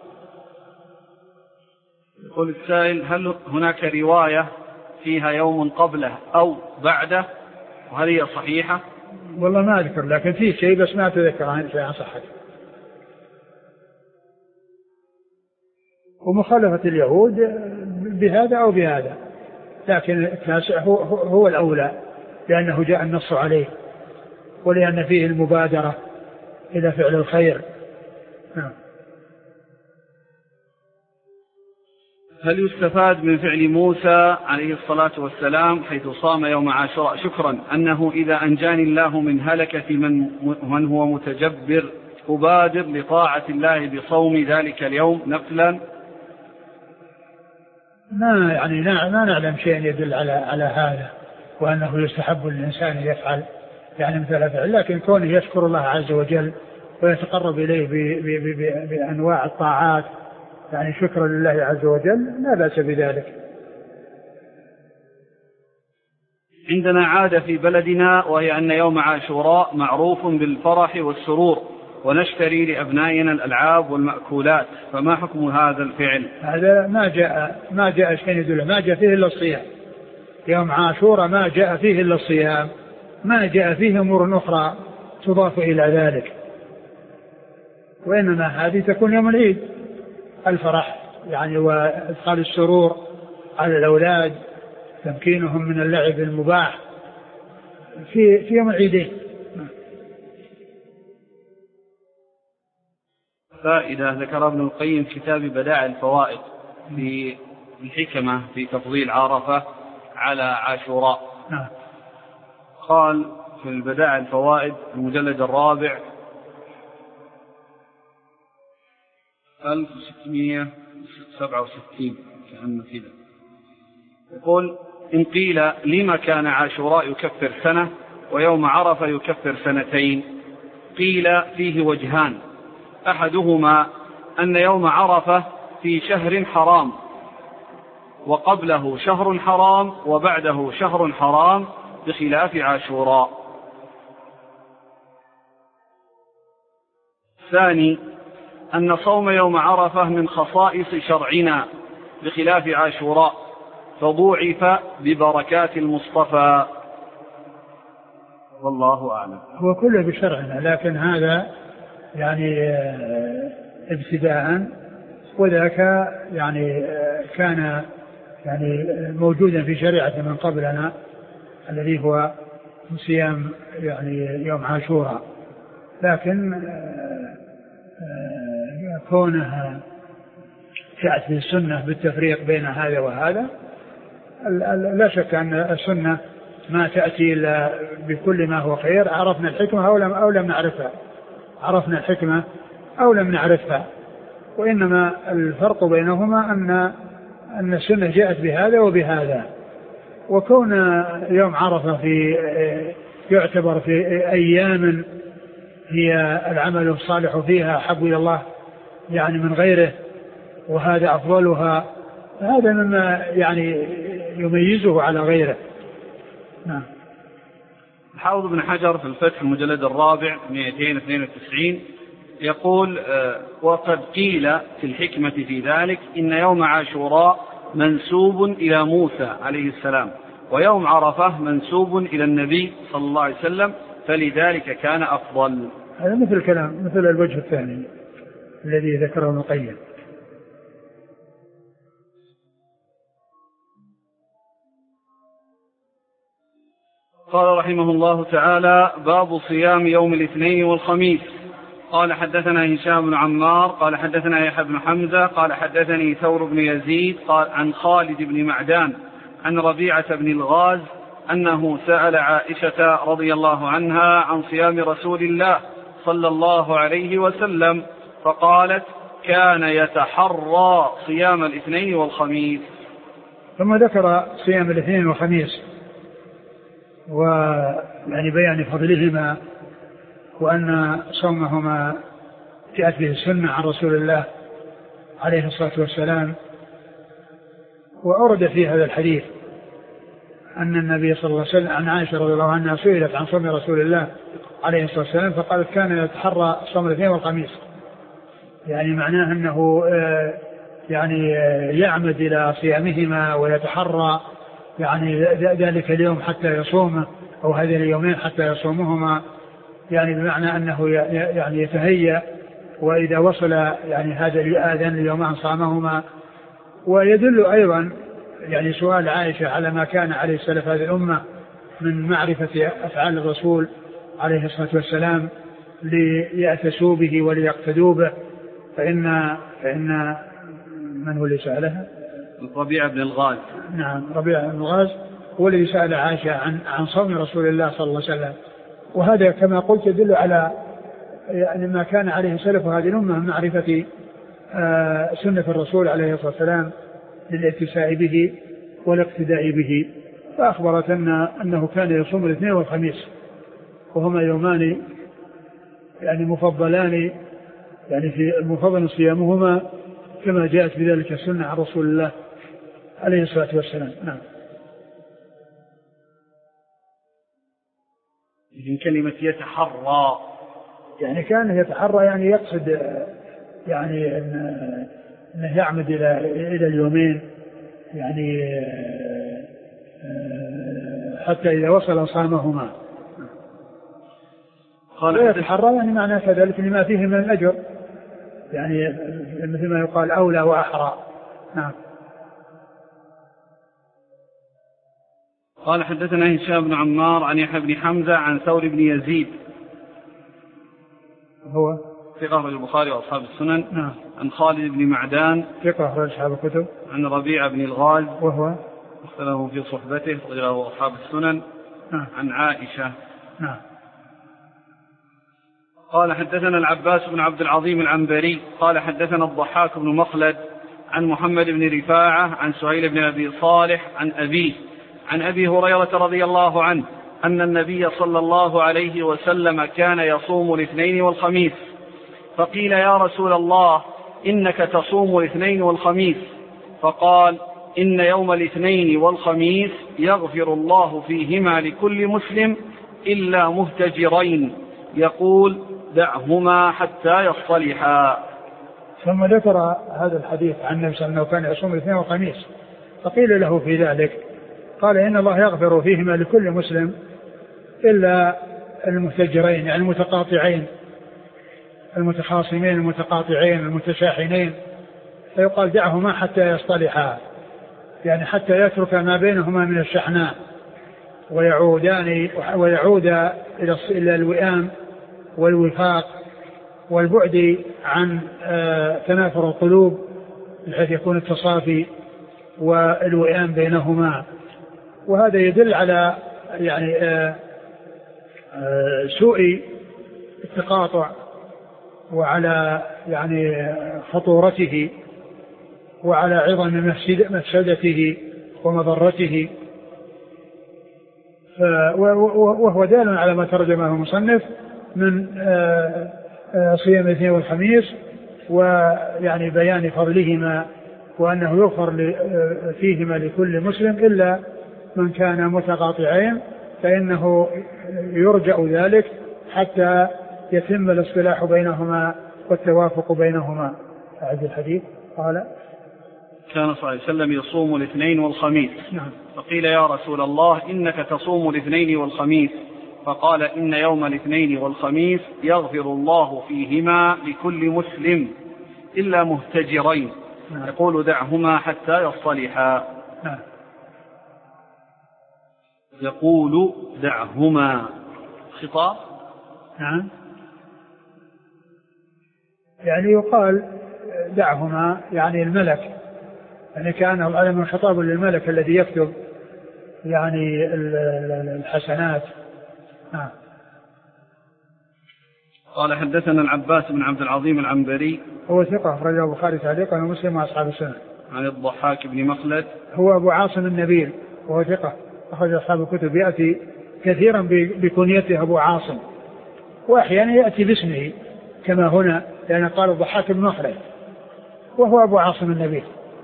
يقول السائل: هل هناك رواية فيها يوم قبله أو بعده، وهل هي صحيحة؟ والله ما أذكر، لكن فيه شيء بس ما أتذكر عن صحته. ومخالفة اليهود بهذا أو بهذا، لكن التاسع هو الأولى لأنه جاء النص عليه ولأن فيه المبادرة إلى فعل الخير. نعم. هل يستفاد من فعل موسى عليه الصلاة والسلام حيث صام يوم عاشوراء شكرا أنه إذا أنجاني الله من هلكة من هو متجبر أبادر لطاعة الله بصوم ذلك اليوم نفلا؟ ما نعلم شيء يدل على هذا، وأنه يستحب للإنسان يفعل يعني مثل فعل، لكن كونه يشكر الله عز وجل ويتقرب إليه بأنواع الطاعات يعني شكرا لله عز وجل لا بأس بذلك. عندنا عادة في بلدنا وهي أن يوم عاشوراء معروف بالفرح والسرور ونشتري لأبنائنا الألعاب والمأكولات، فما حكم هذا الفعل؟ هذا ما جاء شيء يدل، ما جاء فيه إلا الصيام. يوم عاشوراء ما جاء فيه إلا الصيام، ما جاء فيه أمور أخرى تضاف إلى ذلك، وإنما هذه تكون يوم العيد، الفرح يعني وإدخال السرور على الأولاد، تمكينهم من اللعب المباح في يوم العيدين. فإذا ذكر ابن القيم في كتاب بدائع الفوائد في الحكمة في تفضيل عرفة على عاشوراء، قال في البدائع الفوائد المجلد الرابع 1667 كأنه كذا، يقول: إن قيل لما كان عاشوراء يكفر سنة ويوم عرفة يكفر سنتين؟ قيل فيه وجهان: أحدهما أن يوم عرفة في شهر حرام، وقبله شهر حرام وبعده شهر حرام، بخلاف عاشوراء. ثاني: أن صوم يوم عرفة من خصائص شرعنا بخلاف عاشوراء، فضوعف ببركات المصطفى، والله أعلم. هو كله بشرعنا، لكن هذا يعني ابتداء، وذاك يعني كان يعني موجودا في شريعة من قبلنا، الذي هو صيام يعني يوم عاشوراء، لكن كونها تأتي السنة بالتفريق بين هذا وهذا، لا شك أن السنة ما تأتي إلا بكل ما هو خير. عرفنا الحكمة أو لم نعرفها، عرفنا الحكمة أو لم نعرفها، وإنما الفرق بينهما أن السنة جاءت بهذا وبهذا. وكون يوم عرفة يعتبر في أيام هي العمل الصالح فيها أحب إلى الله يعني من غيره، وهذا أفضلها، هذا مما يعني يميزه على غيره. نعم. الحافظ بن حجر في الفتح المجلد الرابع 292 يقول: وقد قيل في الحكمة في ذلك إن يوم عاشوراء منسوب إلى موسى عليه السلام، ويوم عرفة منسوب إلى النبي صلى الله عليه وسلم، فلذلك كان أفضل. هذا مثل الكلام، مثل الوجه الثاني الذي ذكره ابن القيم. قال رحمه الله تعالى: باب صيام يوم الاثنين والخميس. قال: حدثنا هشام بن عمار قال حدثنا يحيى بن حمزة قال حدثني ثور بن يزيد قال عن خالد بن معدان عن ربيعة بن الغاز أنه سأل عائشة رضي الله عنها عن صيام رسول الله صلى الله عليه وسلم، فقالت: كان يتحرى صيام الاثنين والخميس. ثم ذكر صيام الاثنين والخميس ويعني بيان فضلهما، وأن صومهما جاءت به السنة عن رسول الله عليه الصلاة والسلام. وأورد في هذا الحديث أن النبي صلى الله عليه وسلم عن عائشة رضي الله عنها سئلت عن صوم رسول الله عليه الصلاة والسلام فقالت: كان يتحرى صوم الاثنين والخميس، يعني معناه أنه يعني يعمد إلى صيامهما ويتحرى يعني ذلك اليوم حتى يصومه، أو هذين اليومين حتى يصومهما، يعني بمعنى أنه يعني يتهيأ، وإذا وصل يعني هذا اليومان صامهما. ويدل أيضا يعني سؤال عائشة على ما كان عليه السلف هذه الأمة من معرفة أفعال الرسول عليه الصلاة والسلام ليأتسوا به وليقتدوا به. فإن من هو اللي سألها؟ ربيعة بن الغاز. نعم، ربيعة بن الغاز هو الذي سأل عائشة عن صوم رسول الله صلى الله عليه وسلم. وهذا كما قلت يدل على يعني ما كان عليه سلف هذه الأمة من معرفة سنة الرسول عليه الصلاة والسلام للاتساع به والاقتداء به. فأخبرت أنه كان يصوم الاثنين والخميس، وهما يومان يعني مفضلان، يعني في المفضل صيامهما كما جاءت بذلك السنة عن رسول الله عليه الصلاة والسلام. نعم. من كلمة يتحرى يعني كان يتحرى يعني يقصد يعني أنه يعمد إلى اليومين، يعني حتى إذا وصل صامهما. قال يتحرى يعني معنى كذلك لما فيه من الأجر، يعني مثل ما يقال أولى وأحرى. نعم. قال حدثنا هشام بن عمار عن يحيى بن حمزة عن ثور بن يزيد هو ثقة أخرج البخاري وأصحاب السنن. نعم. عن خالد بن معدان ثقة أخرج أصحاب الكتب. عن ربيعة بن الغاز وهو اختلفوا في صحبته أخرجه أصحاب السنن. نعم. عن عائشة. نعم. قال حدثنا العباس بن عبد العظيم العنبري قال حدثنا الضحاك بن مخلد عن محمد بن رفاعة عن سهيل بن أبي صالح عن أبيه عن أبي هريرة رضي الله عنه أن النبي صلى الله عليه وسلم كان يصوم الاثنين والخميس، فقيل يا رسول الله إنك تصوم الاثنين والخميس، فقال إن يوم الاثنين والخميس يغفر الله فيهما لكل مسلم إلا مهتجرين، يقول دعهما حتى يصطلحا. ثم ذكر هذا الحديث عن النبي صلى الله عليه وسلم كان يصوم الاثنين والخميس، فقيل له في ذلك قال إن الله يغفر فيهما لكل مسلم إلا المهتجرين، يعني المتقاطعين المتخاصمين المتقاطعين المتشاحنين، فيقال دعهما حتى يصطلحا، يعني حتى يترك ما بينهما من الشحناء ويعود إلى الوئام والوفاق والبعد عن تنافر القلوب بحيث يكون التصافي والوئام بينهما. وهذا يدل على يعني سوء التقاطع وعلى يعني خطورته وعلى عظم مفسدته ومضرته، وهو دال على ما ترجمه المصنف من صيام الاثنين والخميس، ويعني بيان فضلهما وأنه يغفر فيهما لكل مسلم إلا من كان متقاطعين، فإنه يرجع ذلك حتى يتم الاصطلاح بينهما والتوافق بينهما. أعد الحديث. قال كان صلى الله عليه وسلم يصوم الاثنين والخميس. نعم. فقيل يا رسول الله إنك تصوم الاثنين والخميس، فقال إن يوم الاثنين والخميس يغفر الله فيهما لكل مسلم إلا مهتجرين، نعم. يقول دعهما حتى يصطلحا. نعم. يقول دعهما خطاب. نعم. يعني يقال دعهما يعني الملك، يعني كان على من خطاب للملك الذي يكتب يعني الحسنات. نعم. قال حدثنا العباس بن عبد العظيم العنبري هو ثقة أخرجه البخاري تعليقا ومسلم وأصحاب السنن. عن الضحاك بن مخلد هو أبو عاصم النبيل وهو ثقة أخرج أصحاب الكتب، يأتي كثيرا بكنيته أبو عاصم، وأحيانا يأتي باسمه كما هنا، لأن قال الضحاك بن مخلد وهو أبو عاصم النبيل.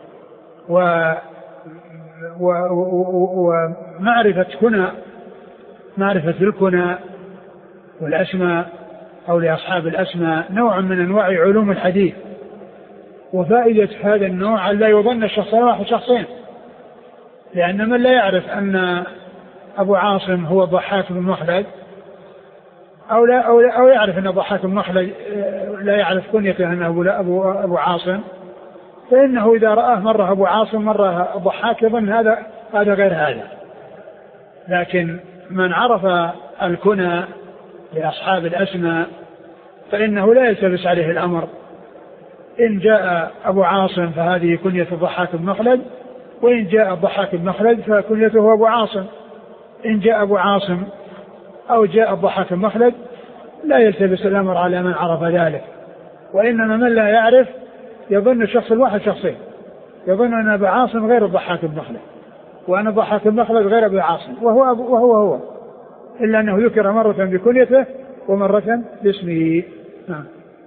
معرفة الكنى والأسماء أو لأصحاب الأسماء نوع من أنواع علوم الحديث، وفائدة هذا النوع لا يظن الشخص واحد شخصين، لأن من لا يعرف أن أبو عاصم هو ضحاك بن مخلد أو يعرف أن ضحاك بن مخلد لا يعرف كنيته أنه أبو عاصم، فإنه إذا رآه مرة أبو عاصم مرة ضحاك يظن هذا غير هذا. لكن من عرف الكنى لأصحاب الأسماء فإنه لا يلتبس عليه الأمر، إن جاء أبو عاصم فهذه كنية الضحاك بن مخلد، وإن جاء الضحاك بن مخلد فكنيته أبو عاصم. إن جاء أبو عاصم أو جاء الضحاك بن مخلد لا يلتبس الأمر على من عرف ذلك، وإنما من لا يعرف يظن الشخص الواحد شخصين، يظن أن أبو عاصم غير الضحاك بن مخلد وأن الضحاك بن مخلد غير أبو عاصم، وهو إلا أنه ذكر مرة بكنيته ومرة باسمه. نعم.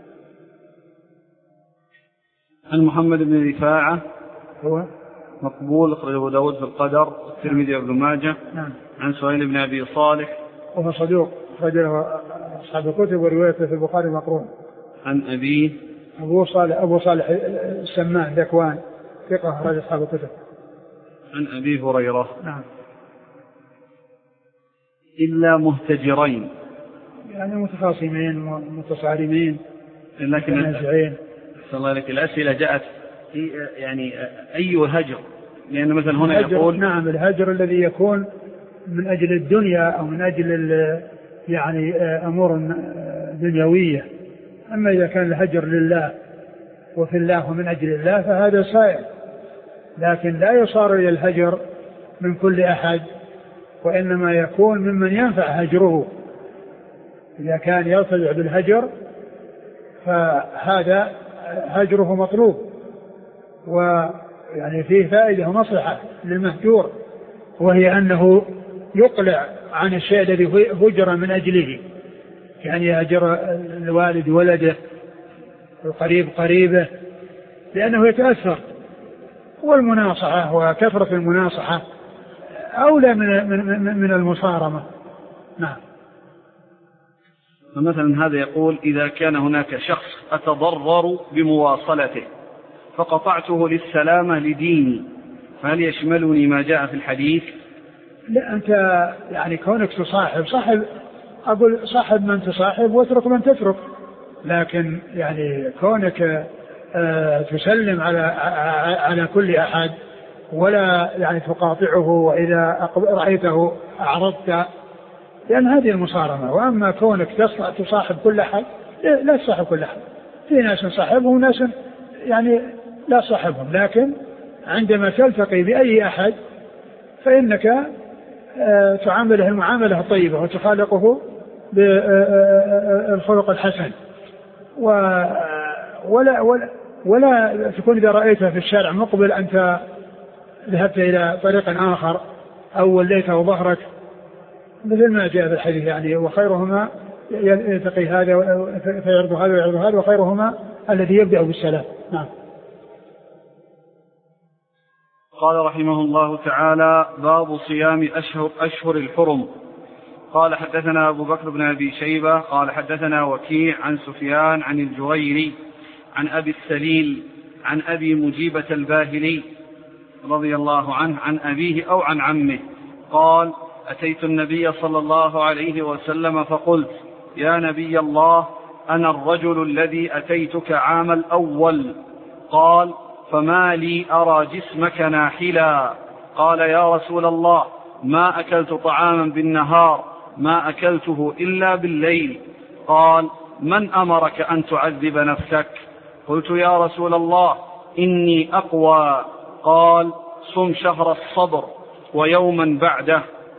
عن محمد بن رفاعة هو مقبول أخرجه أبو داود في القدر والترمذي وابن ماجه. نعم. عن سهيل بن أبي صالح وهو صدوق أخرجه أصحاب الكتب وروايته في البخاري مقرون. عن أبيه أبو صالح السمان ذكوان ثقة أخرج أصحاب الكتب. عن أبي هريرة. نعم. إلا مهتجرين يعني متخاصمين متصارمين لكن متنازعين. الله لك الأسئلة جاءت يعني أي هجر، لأن مثلا هنا يقول نعم الهجر الذي يكون من أجل الدنيا أو من أجل يعني أمور دنيوية. أما إذا كان الهجر لله وفي الله ومن أجل الله فهذا سائر، لكن لا يصار إلى الهجر من كل أحد، وإنما يكون ممن ينفع هجره. إذا كان يرتفع بالهجر فهذا هجره مطلوب، ويعني فيه فائدة ومصلحة للمهجور، وهي أنه يقلع عن الشيء الذي هجر من أجله، يعني يهجر الوالد ولده القريب قريبه، لأنه يتأثر. والمناصحة وكثرة المناصحة أولى من المصارمة. نعم. فمثلا هذا يقول إذا كان هناك شخص أتضرر بمواصلته فقطعته للسلامة لديني، فهل يشملني ما جاء في الحديث؟ لا، أنت يعني كونك تصاحب أقول صاحب من تصاحب واترك من تترك، لكن يعني كونك تسلم على كل أحد ولا يعني تقاطعه، وإذا رأيته أعرضت، لأن هذه المصارمة. وأما كونك تصاحب كل أحد، لا تصاحب كل أحد، في ناس صاحبهم وناس يعني لا صاحبهم، لكن عندما تلتقي بأي أحد فإنك تعامله المعاملة الطيبة وتخالقه بالخلق الحسن، ولا تكون إذا رأيته في الشارع مقبل أنت ذهبت إلى طريق آخر أو وليته ظهرك، مثل ما جاء في الحديث يعني وخيرهما يلتقي هذا فيعرض هذا ويعرض هذا، وخيرهما الذي يبدأ بالسلام. نعم. قال رحمه الله تعالى: باب صيام أشهر الحرم. قال حدثنا أبو بكر بن أبي شيبة قال حدثنا وكيع عن سفيان عن الجريري عن أبي السليل عن أبي مجيبة الباهلي رضي الله عنه عن أبيه أو عن عمه قال: أتيت النبي صلى الله عليه وسلم فقلت: يا نبي الله، أنا الرجل الذي أتيتك عام الأول. قال: فما لي أرى جسمك ناحلا. قال: يا رسول الله، ما أكلت طعاما بالنهار، ما أكلته إلا بالليل. قال: من أمرك أن تعذب نفسك؟ قلت: يا رسول الله، إني أقوى. قال: صم شهر الصبر ويوما بعده.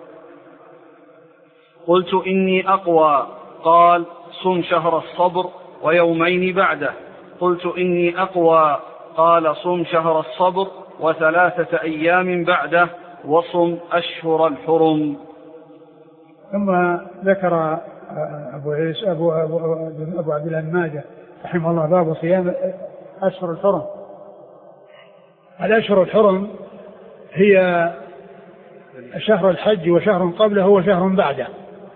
قلت: إني أقوى. قال: صم شهر الصبر ويومين بعده. قلت: إني أقوى. قال: صم شهر الصبر و3 أيام بعده، وصم أشهر الحرم. ثم ذكر أبو عبد الله ماجه رحمه الله باب صيام أشهر الحرم. الأشهر الحرم هي شهر الحج وشهر قبله وشهر بعده،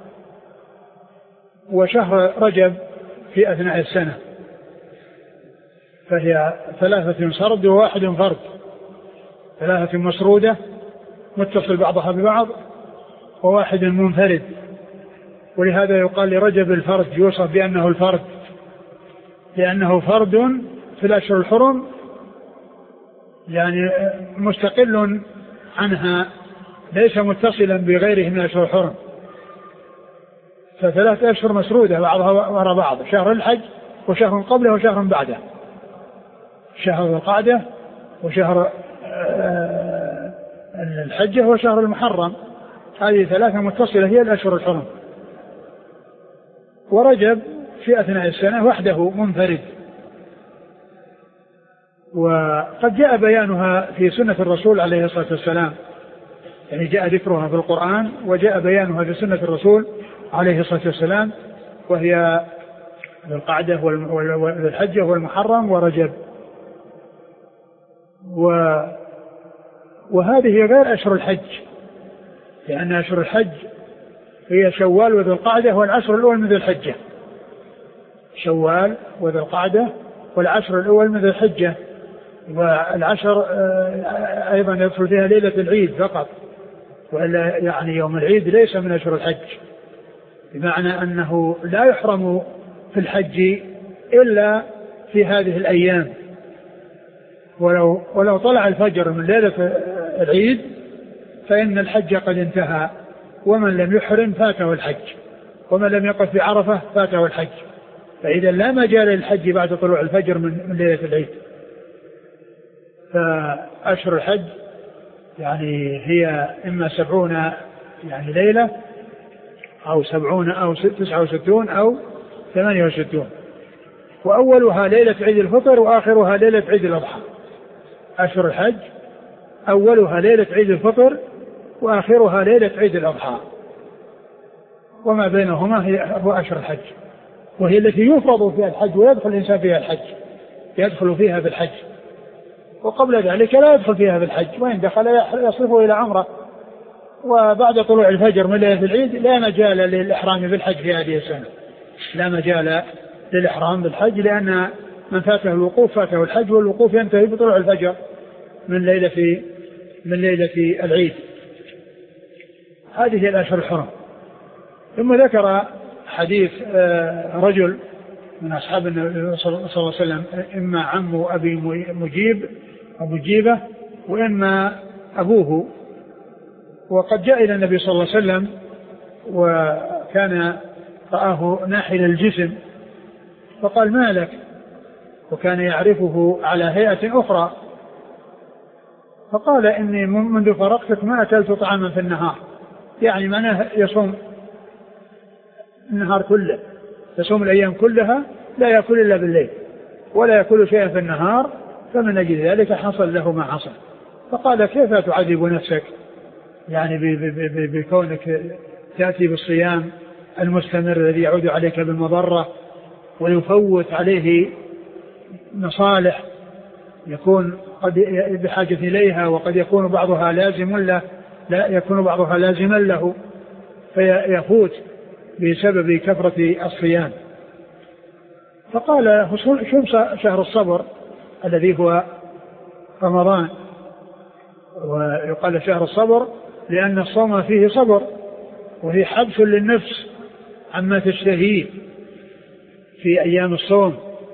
وشهر رجب في أثناء السنة، فهي 3 سرد و1 فرد، 3 مسرودة متصل بعضها ببعض و1 منفرد. ولهذا يقال لرجب الفرد، يوصف بأنه الفرد، لأنه فرد في الأشهر الحرم، يعني مستقل عنها، ليس متصلا بغيره من الأشهر الحرم. ف3 أشهر مسرودة بعضها وراء بعض، شهر الحج وشهر قبله وشهر بعده، شهر القعدة وشهر الحجة وشهر المحرم. هذه 3 متصلة هي الأشهر الحرم. ورجب في أثناء السنة وحده منفرد. وقد جاء بيانها في سنة الرسول عليه الصلاة والسلام، يعني جاء ذكرها في القرآن وجاء بيانها في سنة الرسول عليه الصلاة والسلام، وهي ذو القعدة وذو الحجة والمحرم ورجب. وهذه غير أشهر الحج، لأن أشهر الحج هي شوال وذو القعدة والعشر الأول من ذي الحجة، شوال وذو القعدة والعشر الأول من ذي الحجة. والعشر أيضا يدخل فيها ليلة العيد فقط، وإلا يعني يوم العيد ليس من أشهر الحج، بمعنى أنه لا يحرم في الحج إلا في هذه الأيام. ولو طلع الفجر من ليلة العيد فإن الحج قد انتهى، ومن لم يحرم فاته الحج، ومن لم يقف في عرفة فاته الحج. فإذا لا مجال للحج بعد طلوع الفجر من ليلة العيد. فأشهر الحج يعني هي إما 70 يعني ليلة أو 70 أو 69 أو 68، وأولها ليلة عيد الفطر وآخرها ليلة عيد الأضحى. أشهر الحج أولها ليلة عيد الفطر وآخرها ليلة عيد الأضحى، وما بينهما هو أشهر الحج، وهي التي يفرض فيها الحج ويدخل الإنسان فيها الحج، يدخل فيها بالحج، وقبل ذلك لا يدخل فيها بالحج، وإن دخل يصرفه إلى عمره. وبعد طلوع الفجر من ليلة العيد لا مجال للإحرام بالحج في هذه السنة، لا مجال للإحرام بالحج، لأن من فاته الوقوف فاته الحج، والوقوف ينتهي بطلوع الفجر من ليلة العيد. هذه الأشهر الحرم. ثم ذكر حديث رجل من أصحاب النبي صلى الله عليه وسلم، إما عم أبي مجيبة وإما أبوه، وقد جاء إلى النبي صلى الله عليه وسلم وكان رآه ناحل الجسم فقال: ما لك؟ وكان يعرفه على هيئة أخرى، فقال: إني منذ فرقتك ما أكلت طعاما في النهار، يعني معناه يصوم النهار كله، يصوم الأيام كلها لا يأكل إلا بالليل ولا يأكل شيئا في النهار، فمن أجل ذلك حصل له ما حصل. فقال: كيف تعذب نفسك يعني بكونك تأتي بالصيام المستمر الذي يعود عليك بالمضرة ويفوت عليه مصالح يكون قد بحاجة إليها، وقد يكون بعضها لازم له، لا يكون بعضها لازما له فيفوت بسبب كثرة الصيام. فقال: شم شهر الصبر الذي هو رمضان، ويقال شهر الصبر لأن الصوم فيه صبر، وهي حبس للنفس عما تشتهيه في أيام الصوم.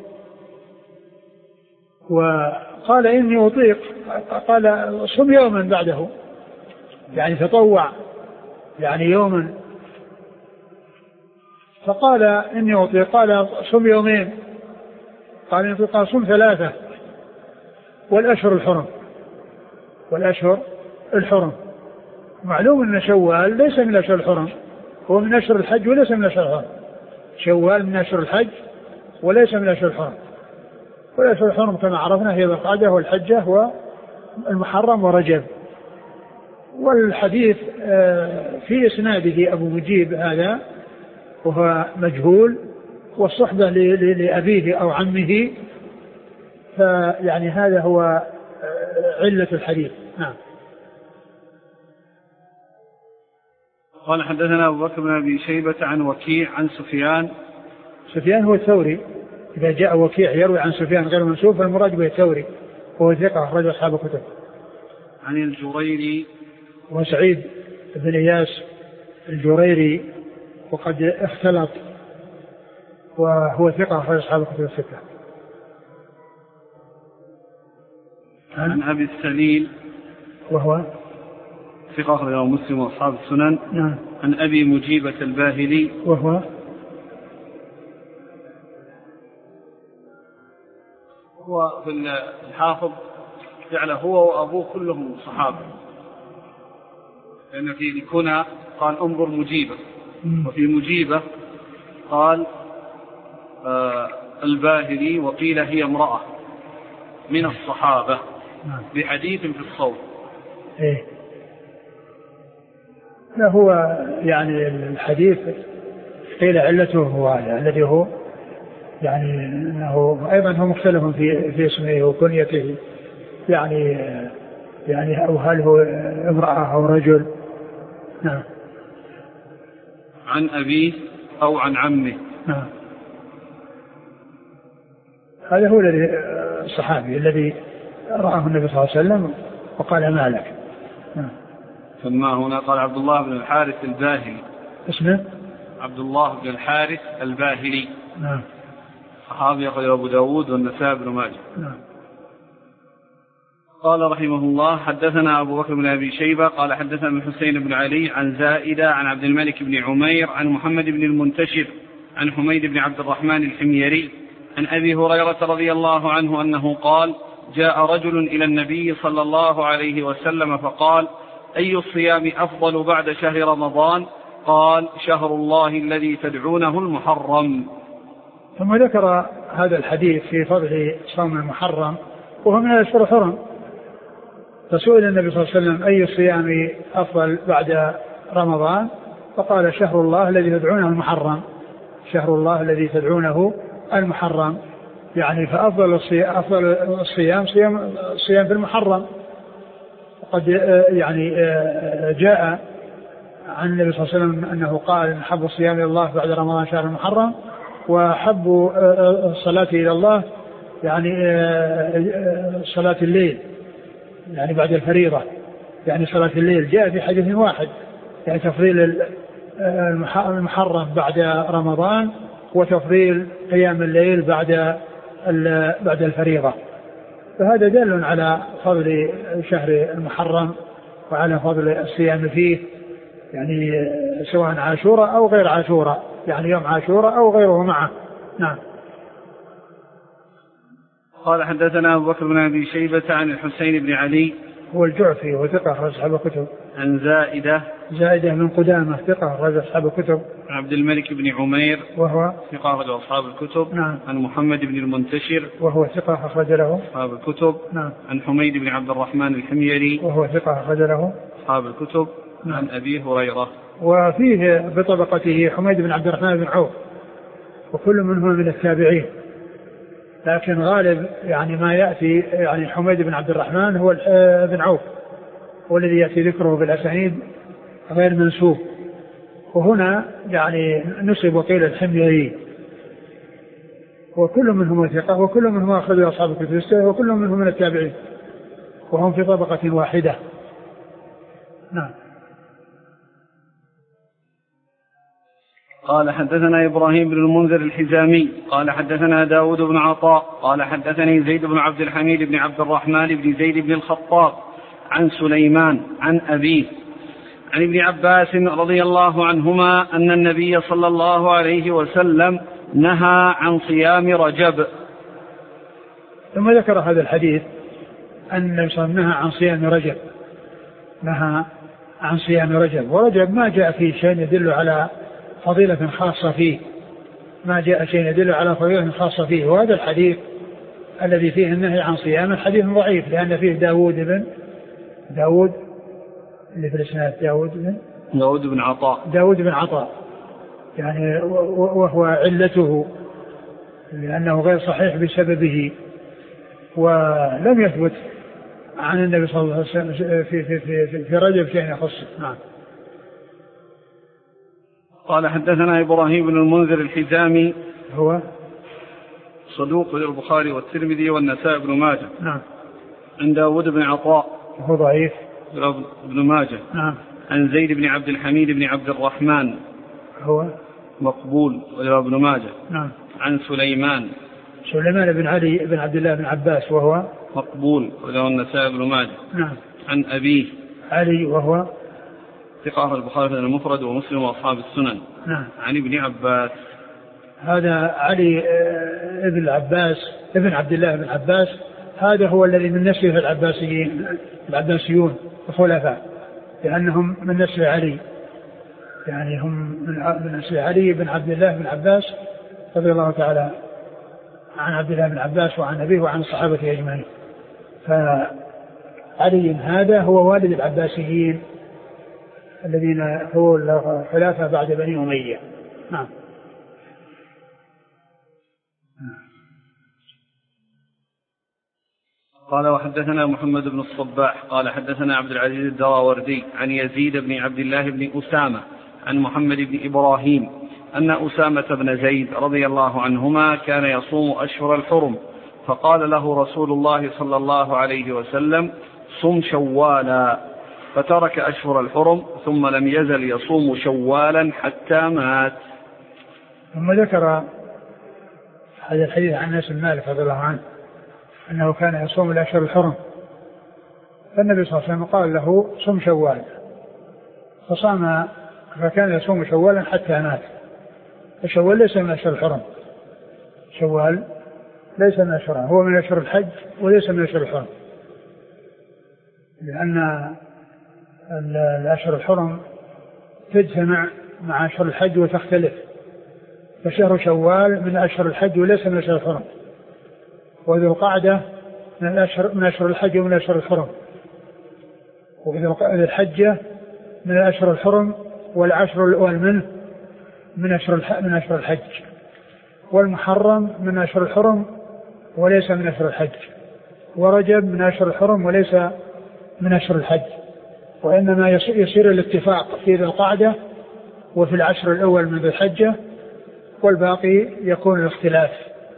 وقال: إني أطيق، قال: صم يوما بعده، يعني تطوع يعني يوما. فقال: إني أطيق، قال: صم يومين، قال: إني أطيق، قال: صم 3. والأشهر الحرم، والأشهر الحرم معلوم أن شوال ليس من أشهر الحرم، هو من أشهر الحج وليس من أشهر الحرم. شوال من أشهر الحج وليس من أشهر الحرم، والأشهر الحرم كما عرفنا هي ذو القعدة والحجة والمحرم ورجب. والحديث في إسناده أبو مجيب هذا وهو مجهول، والصحبة لأبيه أو عمه، فيعني هذا هو علة الحديث. نعم. قال: حدثنا أبو بكر بن أبي شيبة عن وكيع عن سفيان. سفيان هو الثوري، إذا جاء وكيع يروي عن سفيان غير منسوب فالمراد به الثوري، وهو ثقة أخرج أصحاب الكتب. عن الجريري وسعيد بن إياس الجريري، وقد اختلط، وهو ثقة أخرج أصحاب الكتب الستة. عن أبي السليل وهو ثقة أخرجه مسلم وأصحاب السنن. نعم. عن أبي مجيبة الباهلي وهو في الحافظ جعل هو وأبوه كلهم صحابة، لأن في الكنى قال: انظر مجيبة، وفي مجيبة قال الباهلي، وقيل هي امرأة من الصحابة بحديث في الصوت. لا هو يعني الحديث قيل علته هو هذا الذي هو يعني أنه أيضا هو مختلف في اسمه وكنيته، يعني أو هل هو امرأة أو رجل. نعم. عن أبيه أو عن عمه. نعم. هذا هو الصحابي الذي رآه النبي صلى الله عليه وسلم وقال ما لك. نعم. ثم هنا قال عبد الله بن الحارث الباهلي. اسمه عبد الله بن الحارث الباهلي. نعم. صحابي أخرجه أبو داود والنسائي بن ماجه. نعم. قال رحمه الله حدثنا أبو بكر بن أبي شيبة قال حدثنا الحسين بن علي عن زائدة عن عبد الملك بن عمير عن محمد بن المنتشر عن حميد بن عبد الرحمن الحميري عن أبي هريرة رضي الله عنه أنه قال جاء رجل إلى النبي صلى الله عليه وسلم فقال أي الصيام أفضل بعد شهر رمضان؟ قال شهر الله الذي تدعونه المحرم. ثم ذكر هذا الحديث في فضل صوم المحرم وهو من الأشهر الحرم. فسئل النبي صلى الله عليه وسلم أي الصيام أفضل بعد رمضان؟ فقال شهر الله الذي تدعونه المحرم. شهر الله الذي تدعونه المحرم، يعني فأفضل الصيام صيام في المحرم. وقد يعني جاء عن النبي صلى الله عليه وسلم أنه قال إن حب الصيام إلى الله بعد رمضان شهر المحرم، وحب الصلاة إلى الله يعني صلاة الليل يعني بعد الفريضة، يعني صلاة الليل جاء في حديث واحد، يعني تفضيل المحرم بعد رمضان وتفضيل قيام الليل بعد الفريضة. فهذا دل على فضل شهر المحرم وعلى فضل الصيام فيه، يعني سواء عاشوراء أو غير عاشوراء، يعني يوم عاشوراء أو غيره معه. نعم. قال حدثنا أبو بكر بن أبي شيبة عن الحسين بن علي هو الجعفي وثقة أصحاب الكتب. عن زائدة من قدامة ثقة أصحاب الكتب. عبد الملك بن عمير وهو ثقة أخرج أصحاب الكتب. نعم. عن محمد بن المنتشر وهو ثقة أخرج له أصحاب الكتب. نعم. عن حميد بن عبد الرحمن الحميري وهو ثقة أخرج له أصحاب الكتب. نعم. عن أبي هريرة. وفيه بطبقته حميد بن عبد الرحمن بن عوف، وكل منهم من التابعين، لكن غالب يعني ما يأتي يعني حميد بن عبد الرحمن هو بن عوف، والذي يأتي ذكره بالأسانيد غير منسوب، وهنا يعني نسب وقيل الحميري، وكل منهم ثقة وكل منهم أخرج أصحاب الكتب وكل منهم من التابعين، وهم في طبقة واحدة. نعم. قال حدثنا إبراهيم بن المنذر الحزامي قال حدثنا داود بن عطاء قال حدثني زيد بن عبد الحميد بن عبد الرحمن بن زيد بن الخطاب عن سليمان عن أبيه عن ابن عباس رضي الله عنهما أن النبي صلى الله عليه وسلم نهى عن صيام رجب. ثم ذكر هذا الحديث أن النبي صلى الله عليه وسلم نهى عن صيام رجب، نهى عن صيام رجب، ورجب ما جاء فيه شيء يدل على فضيلة خاصة فيه، ما جاء شيء يدل على فضيلة خاصة فيه. وهذا الحديث الذي فيه النهي عن صيام الحديث ضعيف، لأن فيه داود اللي في الإسناد داود بن عطاء يعني وهو علته لأنه غير صحيح بسببه، ولم يثبت عن النبي صلى الله عليه وسلم في رجب شيء يخصه. نعم. قال حدثنا إبراهيم بن المنذر الحزامي هو صدوق للبخاري والترمذي والنسائي بن ماجه. نعم. عن داود بن عطاء هو ضعيف ابن ماجه. نعم. عن زيد بن عبد الحميد بن عبد الرحمن هو مقبول ابن ماجه. نعم. عن سليمان بن علي بن عبد الله بن عباس وهو مقبول وله النسائي بن ماجه. نعم. عن أبيه علي وهو ثقة البخاري في المفرد ومسلم وأصحاب السنن. نعم. عن ابن عباس. هذا علي ابن عبد الله بن عباس، هذا هو الذي من نسله العباسيون الخلفاء، لأنهم من نسل علي، يعني هم من نسل علي بن عبد الله بن عباس رضي الله تعالى عن عبد الله بن عباس وعن أبيه وعن الصحابة أجمعين. فعلي هذا هو والد العباسيين الذين هو الخلافة بعد بني أمية. نعم. قال وحدثنا محمد بن الصباح قال حدثنا عبد العزيز الدراوردي عن يزيد بن عبد الله بن أسامة عن محمد بن إبراهيم أن أسامة بن زيد رضي الله عنهما كان يصوم أشهر الحرم، فقال له رسول الله صلى الله عليه وسلم: صم شوالا، فترك أشهر الحرم ثم لم يزل يصوم شوالا حتى مات. ثم ذكر هذا الحديث عن أنس بن مالك رضي الله عنه أنه كان يصوم الأشهر الحرم، فالنبي صلى الله عليه وسلم قال له: صم شوال، فصام، فكان يصوم شوالا حتى مات. فشوال ليس من أشهر الحرم، شوال ليس من أشهر، هو من أشهر الحج وليس من أشهر الحرم، لأن الأشهر الحرم تجتمع مع أشهر الحج وتختلف، فشهر شوال من أشهر الحج وليس من أشهر الحرم، وذو القعدة من أشهر الحج ومن أشهر الحرم، وذو الحجة من أشهر الحرم، والعشر الأول منه من أشهر الحج، والمحرم من أشهر الحرم وليس من أشهر الحج، ورجب من أشهر الحرم وليس من أشهر الحج، وإنما يصير الاتفاق في ذو القعدة وفي العشر الأول من ذو الحجة، والباقي يكون الاختلاف.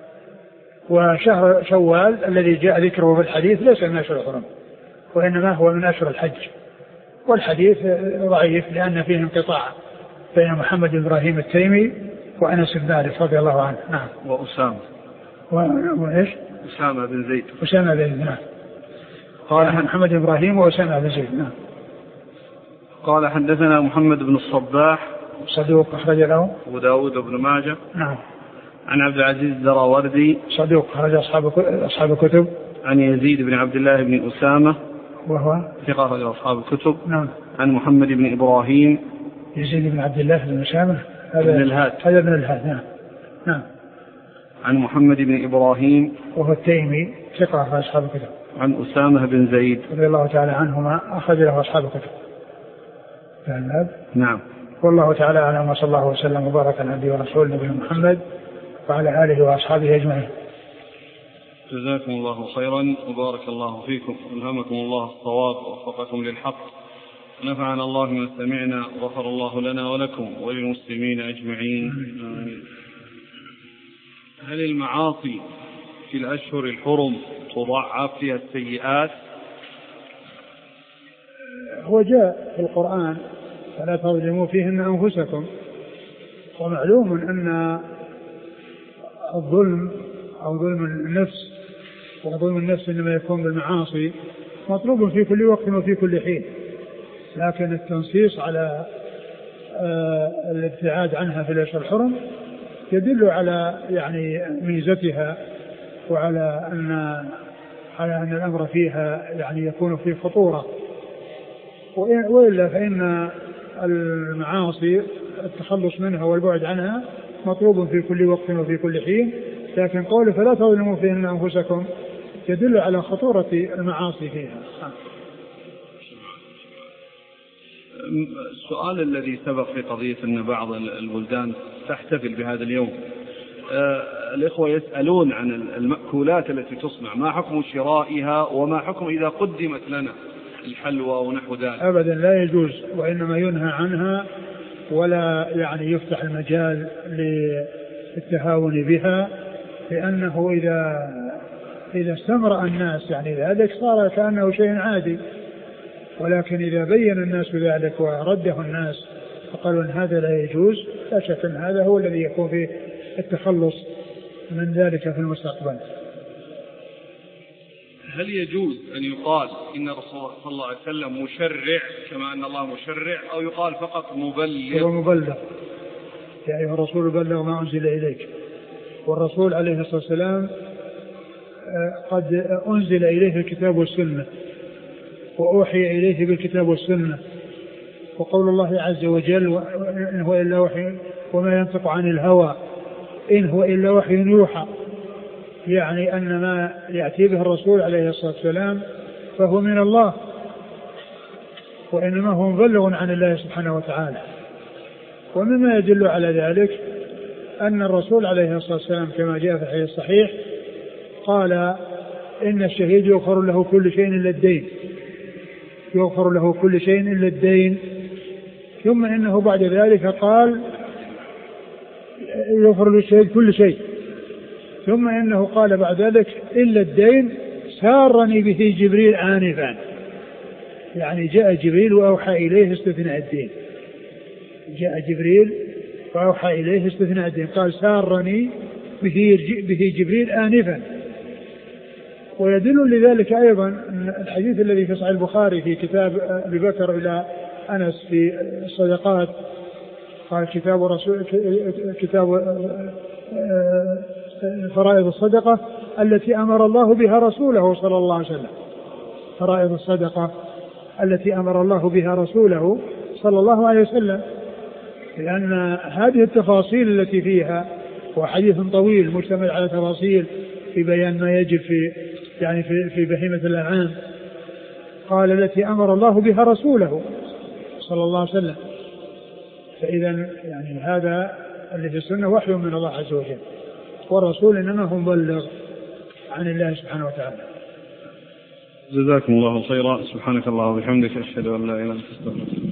وشهر شوال الذي جاء ذكره في الحديث ليس من أشهر الحرم، وإنما هو من أشهر الحج، والحديث ضعيف لأن فيه انقطاع بين محمد بن إبراهيم التيمي وأنس بن مالك رضي الله عنه. نعم. وأسامة وإيش؟ أسامة بن زيد. أسامة بن زيد. نعم. قال محمد بن إبراهيم وأسامة بن زيد. نعم. قال حدثنا محمد بن الصباح صدوق أخرج له أبو داود بن ماجه. نعم. عن عبد العزيز الدراوردي صدوق أخرج أصحاب الكتب. عن يزيد بن عبد الله بن أسامة وهو ثقة أخرج أصحاب الكتب. نعم. عن محمد بن إبراهيم يزيد بن عبد الله بن أسامة هذا بن الهاد. هذا بن الهاد. نعم. نعم. عن محمد بن إبراهيم وهو التيمي ثقة أخرج أصحاب الكتب. عن أسامة بن زيد رضي الله تعالى عنهما أخرج له أصحاب الكتب. نعم. والله تعالى أعلم، وصلى الله وسلم وبارك على عبده ورسوله نبينا محمد وعلى آله وأصحابه أجمعين. جزاكم الله خيرا وبارك الله فيكم، ألهمكم الله الصواب ووفقكم للحق، نفعنا الله ما سمعنا وغفر الله لنا ولكم وللمسلمين أجمعين. آمين. هل المعاصي في الأشهر الحرم تضاعف فيها السيئات؟ هو جاء في القرآن: فلا تظلموا فيهن أنفسكم. ومعلوم أن الظلم أو ظلم النفس وظلم النفس إنما يكون بالمعاصي مطلوب في كل وقت وفي كل حين، لكن التنصيص على الابتعاد عنها في الأشهر الحرم يدل على يعني ميزتها، وعلى أن الأمر فيها يعني يكون فيه خطورة، وإلا فإن المعاصي التخلص منها والبعد عنها مطلوب في كل وقت وفي كل حين، لكن قوله فلا تظلموا فيهن أنفسكم يدل على خطورة المعاصي فيها. السؤال الذي سبق في قضية أن بعض البلدان تحتفل بهذا اليوم، الإخوة يسألون عن المأكولات التي تصنع، ما حكم شرائها وما حكم إذا قدمت لنا الحلوى ونحو ذلك؟ أبدا لا يجوز، وإنما ينهى عنها، ولا يعني يفتح المجال للتهاون بها، لأنه إذا استمر الناس يعني ذلك صار كأنه شيء عادي، ولكن إذا بين الناس ذلك ورده الناس فقالوا أن هذا لا يجوز، لا شك أن هذا هو الذي يكون فيه التخلص من ذلك في المستقبل. هل يجوز أن يقال إن الرسول صلى الله عليه وسلم مشرع كما أن الله مشرع، أو يقال فقط مبلغ؟ هو مبلغ، يا أيها الرسول بلغ ما أنزل إليك. والرسول عليه الصلاة والسلام قد أنزل إليه الكتاب والسنة، وأوحي إليه بالكتاب والسنة، وقول الله عز وجل: إن هو إلا وحي وما ينطق عن الهوى إن هو إلا وحي يوحى، يعني أن ما يأتي به الرسول عليه الصلاة والسلام فهو من الله، وإنما هو مبلغ عن الله سبحانه وتعالى. ومما يدل على ذلك أن الرسول عليه الصلاة والسلام كما جاء في الحديث الصحيح قال إن الشهيد يغفر له كل شيء إلا الدين، يغفر له كل شيء إلا الدين. ثم إنه بعد ذلك قال يغفر للشهيد كل شيء، ثم إنه قال بعد ذلك إلا الدين سارني به جبريل آنفا، يعني جاء جبريل وأوحى إليه استثناء الدين، جاء جبريل وأوحى إليه استثناء الدين، قال سارني به جبريل آنفا. ويدل لذلك أيضا الحديث الذي في صحيح البخاري في كتاب أبي بكر إلى أنس في الصدقات، قال كتاب فرائض الصدقة التي أمر الله بها رسوله صلى الله عليه وسلم، فرائض الصدقة التي أمر الله بها رسوله صلى الله عليه وسلم، لأن هذه التفاصيل التي فيها وحديث طويل مشتمل على تفاصيل في بيان ما يجب في بهيمة الأنعام، قال التي أمر الله بها رسوله صلى الله عليه وسلم. فإذا يعني هذا اللي في السنة وحي من الله عز وجل، والرسول إنما هو مبلغ عن الله سبحانه وتعالى. جزاكم الله خيرا. سبحانك اللهم وبحمدك أشهد أن لا إله إلا أنت أستغفرك.